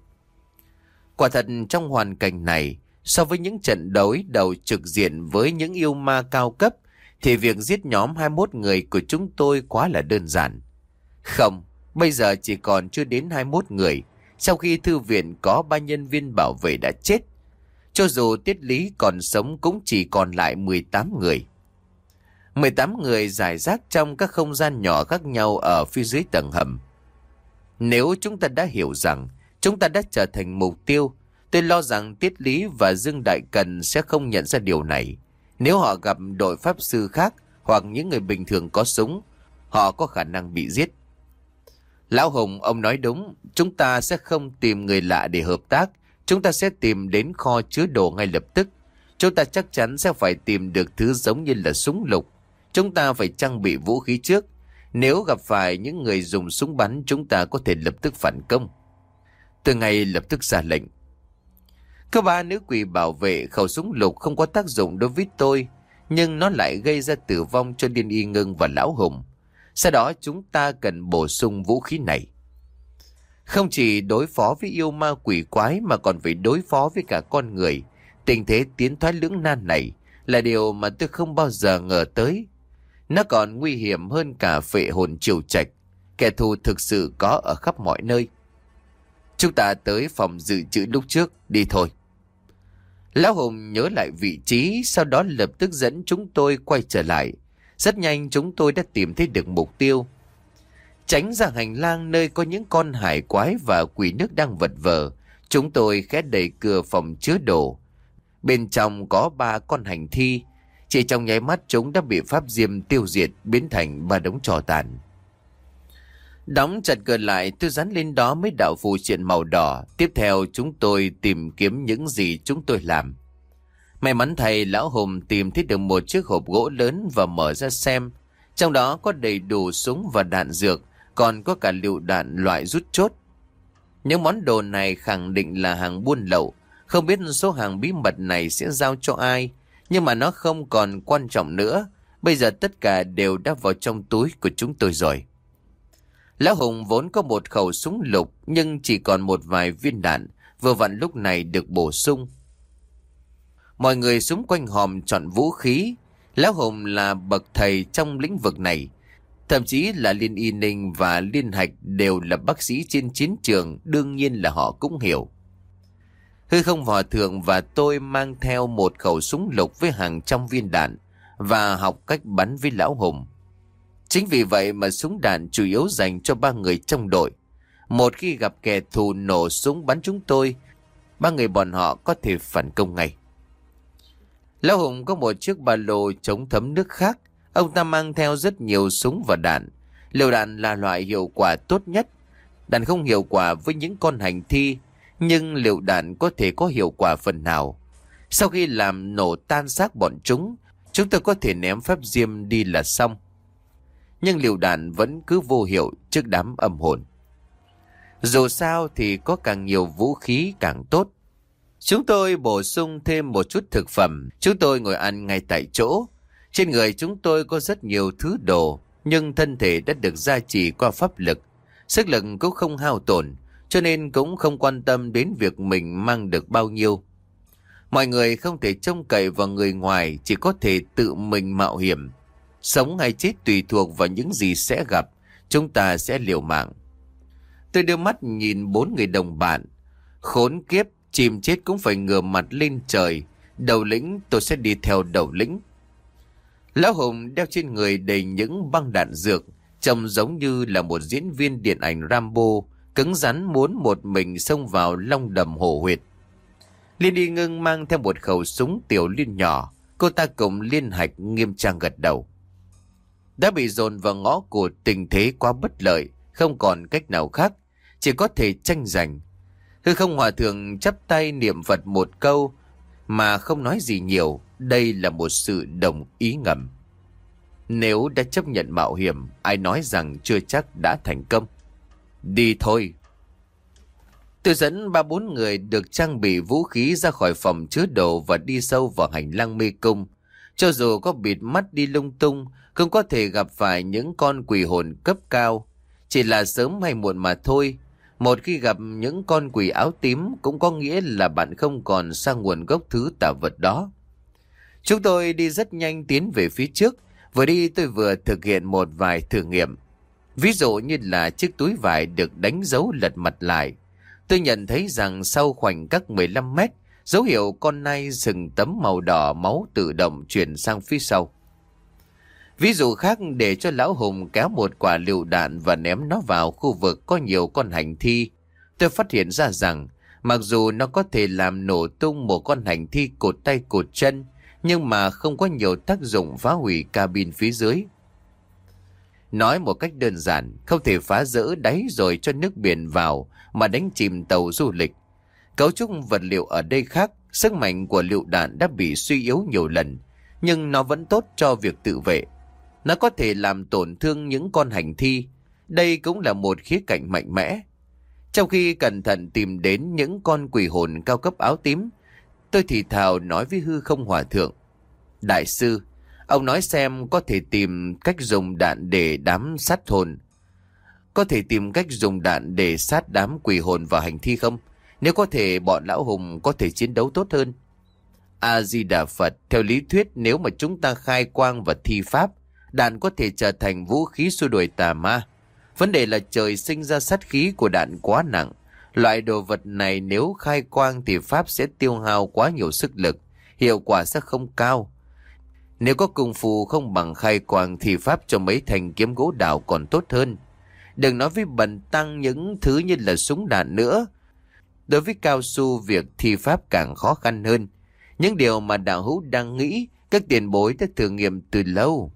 Quả thật trong hoàn cảnh này, so với những trận đấu đầu trực diện với những yêu ma cao cấp, thì việc giết nhóm hai mươi mốt người của chúng tôi quá là đơn giản. Không, bây giờ chỉ còn chưa đến hai mươi mốt người, sau khi thư viện có ba nhân viên bảo vệ đã chết. Cho dù Tiết Lý còn sống cũng chỉ còn lại mười tám người. mười tám người rải rác trong các không gian nhỏ khác nhau ở phía dưới tầng hầm. Nếu chúng ta đã hiểu rằng chúng ta đã trở thành mục tiêu, tôi lo rằng Tiết Lý và Dương Đại Cần sẽ không nhận ra điều này. Nếu họ gặp đội pháp sư khác hoặc những người bình thường có súng, họ có khả năng bị giết. Lão Hùng, ông nói đúng, chúng ta sẽ không tìm người lạ để hợp tác, chúng ta sẽ tìm đến kho chứa đồ ngay lập tức. Chúng ta chắc chắn sẽ phải tìm được thứ giống như là súng lục. Chúng ta phải trang bị vũ khí trước. Nếu gặp phải những người dùng súng bắn, chúng ta có thể lập tức phản công. Tôi ngay lập tức ra lệnh. Có ba nữ quỷ bảo vệ, khẩu súng lục không có tác dụng đối với tôi, nhưng nó lại gây ra tử vong cho Liên Y Ngưng và Lão Hùng. Sau đó chúng ta cần bổ sung vũ khí này. Không chỉ đối phó với yêu ma quỷ quái mà còn phải đối phó với cả con người. Tình thế tiến thoái lưỡng nan này là điều mà tôi không bao giờ ngờ tới. Nó còn nguy hiểm hơn cả phệ hồn triều trạch. Kẻ thù thực sự có ở khắp mọi nơi. Chúng ta tới phòng dự trữ lúc trước, đi thôi. Lão Hùng nhớ lại vị trí, sau đó lập tức dẫn chúng tôi quay trở lại. Rất nhanh chúng tôi đã tìm thấy được mục tiêu. Tránh ra hành lang nơi có những con hải quái và quỷ nước đang vật vờ, chúng tôi khẽ đẩy cửa phòng chứa đồ. Bên trong có ba con hành thi. Chỉ trong nháy mắt chúng đã bị pháp diêm tiêu diệt, biến thành ba đống tro tàn. Đóng chặt cửa lại, tôi dán lên đó mấy đạo phù triện màu đỏ. Tiếp theo chúng tôi tìm kiếm những gì chúng tôi làm. May mắn thầy, Lão Hùng tìm thấy được một chiếc hộp gỗ lớn và mở ra xem. Trong đó có đầy đủ súng và đạn dược, còn có cả lựu đạn loại rút chốt. Những món đồ này khẳng định là hàng buôn lậu. Không biết số hàng bí mật này sẽ giao cho ai, nhưng mà nó không còn quan trọng nữa. Bây giờ tất cả đều đã vào trong túi của chúng tôi rồi. Lão Hùng vốn có một khẩu súng lục, nhưng chỉ còn một vài viên đạn, vừa vặn lúc này được bổ sung. Mọi người xung quanh hòm chọn vũ khí. Lão Hùng là bậc thầy trong lĩnh vực này. Thậm chí là Liên Y Ninh và Liên Hạch đều là bác sĩ trên chiến trường, đương nhiên là họ cũng hiểu. Hư Không Hòa Thượng và tôi mang theo một khẩu súng lục với hàng trăm viên đạn và học cách bắn với Lão Hùng. Chính vì vậy mà súng đạn chủ yếu dành cho ba người trong đội. Một khi gặp kẻ thù nổ súng bắn chúng tôi, ba người bọn họ có thể phản công ngay. Lão Hùng có một chiếc ba lô chống thấm nước khác. Ông ta mang theo rất nhiều súng và đạn. Lựu đạn là loại hiệu quả tốt nhất. Đạn không hiệu quả với những con hành thi, nhưng lựu đạn có thể có hiệu quả phần nào. Sau khi làm nổ tan xác bọn chúng, chúng tôi có thể ném phép diêm đi là xong. Nhưng lựu đạn vẫn cứ vô hiệu trước đám âm hồn. Dù sao thì có càng nhiều vũ khí càng tốt. Chúng tôi bổ sung thêm một chút thực phẩm. Chúng tôi ngồi ăn ngay tại chỗ. Trên người chúng tôi có rất nhiều thứ đồ, nhưng thân thể đã được gia trì qua pháp lực. Sức lực cũng không hao tổn, cho nên cũng không quan tâm đến việc mình mang được bao nhiêu. Mọi người không thể trông cậy vào người ngoài, chỉ có thể tự mình mạo hiểm. Sống hay chết tùy thuộc vào những gì sẽ gặp, chúng ta sẽ liều mạng. Tôi đưa mắt nhìn bốn người đồng bạn. Khốn kiếp, chim chết cũng phải ngửa mặt lên trời. Đầu lĩnh tôi sẽ đi theo đầu lĩnh. Lão Hùng đeo trên người đầy những băng đạn dược, trông giống như là một diễn viên điện ảnh Rambo, cứng rắn muốn một mình xông vào long đầm hổ huyệt. Liên Y Ngưng mang theo một khẩu súng tiểu liên nhỏ, cô ta cùng Liên Hạch nghiêm trang gật đầu. Đã bị dồn vào ngõ cụt, tình thế quá bất lợi, không còn cách nào khác, chỉ có thể tranh giành. Hư Không Hòa Thượng chắp tay niệm Phật một câu mà không nói gì nhiều, đây là một sự đồng ý ngầm. Nếu đã chấp nhận mạo hiểm, ai nói rằng chưa chắc đã thành công. Đi thôi. Tôi dẫn ba bốn người được trang bị vũ khí ra khỏi phòng chứa đồ và đi sâu vào hành lang mê cung. Cho dù có bịt mắt đi lung tung, không có thể gặp phải những con quỷ hồn cấp cao. Chỉ là sớm hay muộn mà thôi. Một khi gặp những con quỷ áo tím cũng có nghĩa là bạn không còn sang nguồn gốc thứ tà vật đó. Chúng tôi đi rất nhanh tiến về phía trước. Vừa đi tôi vừa thực hiện một vài thử nghiệm. Ví dụ như là chiếc túi vải được đánh dấu lật mặt lại. Tôi nhận thấy rằng sau khoảnh cách mười lăm mét, dấu hiệu con nai sừng tấm màu đỏ máu tự động chuyển sang phía sau. Ví dụ khác, để cho Lão Hùng kéo một quả lựu đạn và ném nó vào khu vực có nhiều con hành thi. Tôi phát hiện ra rằng mặc dù nó có thể làm nổ tung một con hành thi cột tay cột chân, nhưng mà không có nhiều tác dụng phá hủy cabin phía dưới. Nói một cách đơn giản, không thể phá rỡ đáy rồi cho nước biển vào mà đánh chìm tàu du lịch. Cấu trúc vật liệu ở đây khác, sức mạnh của lựu đạn đã bị suy yếu nhiều lần, nhưng nó vẫn tốt cho việc tự vệ. Nó có thể làm tổn thương những con hành thi. Đây cũng là một khía cạnh mạnh mẽ. Trong khi cẩn thận tìm đến những con quỷ hồn cao cấp áo tím, tôi thì thào nói với Hư Không Hòa Thượng: Đại sư, ông nói xem có thể tìm cách dùng đạn để đám sát hồn. Có thể tìm cách dùng đạn để sát đám quỷ hồn và hành thi không? Nếu có thể, bọn Lão Hùng có thể chiến đấu tốt hơn. A-di-đà Phật, theo lý thuyết nếu mà chúng ta khai quang và thi pháp, đạn có thể trở thành vũ khí xua đuổi tà ma. Vấn đề là trời sinh ra sát khí của đạn quá nặng. Loại đồ vật này nếu khai quang thì pháp sẽ tiêu hao quá nhiều sức lực, hiệu quả sẽ không cao. Nếu có công phu không bằng khai quang thì pháp cho mấy thanh kiếm gỗ đào còn tốt hơn. Đừng nói với bần tăng những thứ như là súng đạn nữa. Đối với cao su, việc thi pháp càng khó khăn hơn. Những điều mà đạo hữu đang nghĩ, các tiền bối đã thử nghiệm từ lâu.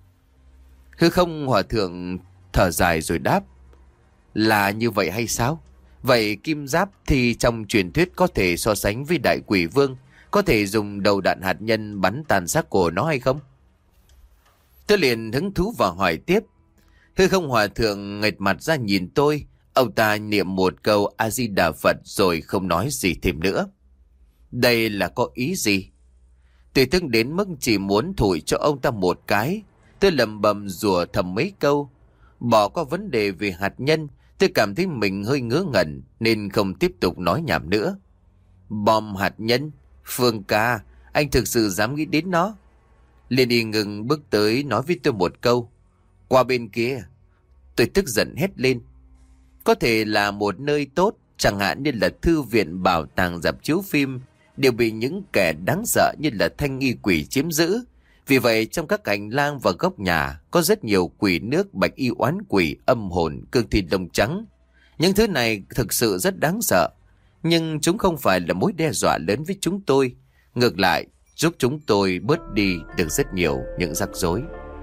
Hư Không Hòa Thượng thở dài rồi đáp: Là như vậy hay sao? Vậy kim giáp thì trong truyền thuyết có thể so sánh với đại quỷ vương, có thể dùng đầu đạn hạt nhân bắn tàn xác của nó hay không? Tôi liền hứng thú và hỏi tiếp. Hư Không Hòa Thượng nghệt mặt ra nhìn tôi. Ông ta niệm một câu A-di-đà Phật rồi không nói gì thêm nữa. Đây là có ý gì? Tôi thức đến mức chỉ muốn thổi cho ông ta một cái. Tôi lầm bầm rủa thầm mấy câu. Bỏ qua vấn đề về hạt nhân, tôi cảm thấy mình hơi ngớ ngẩn nên không tiếp tục nói nhảm nữa. Bom hạt nhân? Phương ca, anh thực sự dám nghĩ đến nó? Liên Y Ngưng bước tới nói với tôi một câu: Qua bên kia. Tôi tức giận hét lên. Có thể là một nơi tốt, chẳng hạn như là thư viện, bảo tàng, rạp chiếu phim, đều bị những kẻ đáng sợ như là thanh y quỷ chiếm giữ. Vì vậy trong các hành lang và góc nhà có rất nhiều quỷ nước, bạch y oán quỷ, âm hồn, cương thi lông trắng. Những thứ này thực sự rất đáng sợ, nhưng chúng không phải là mối đe dọa lớn với chúng tôi. Ngược lại, giúp chúng tôi bớt đi được rất nhiều những rắc rối.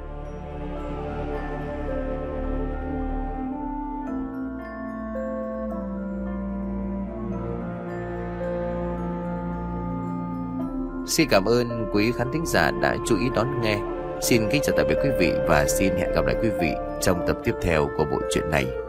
Xin cảm ơn quý khán thính giả đã chú ý đón nghe. Xin kính chào tạm biệt quý vị và xin hẹn gặp lại quý vị trong tập tiếp theo của bộ truyện này.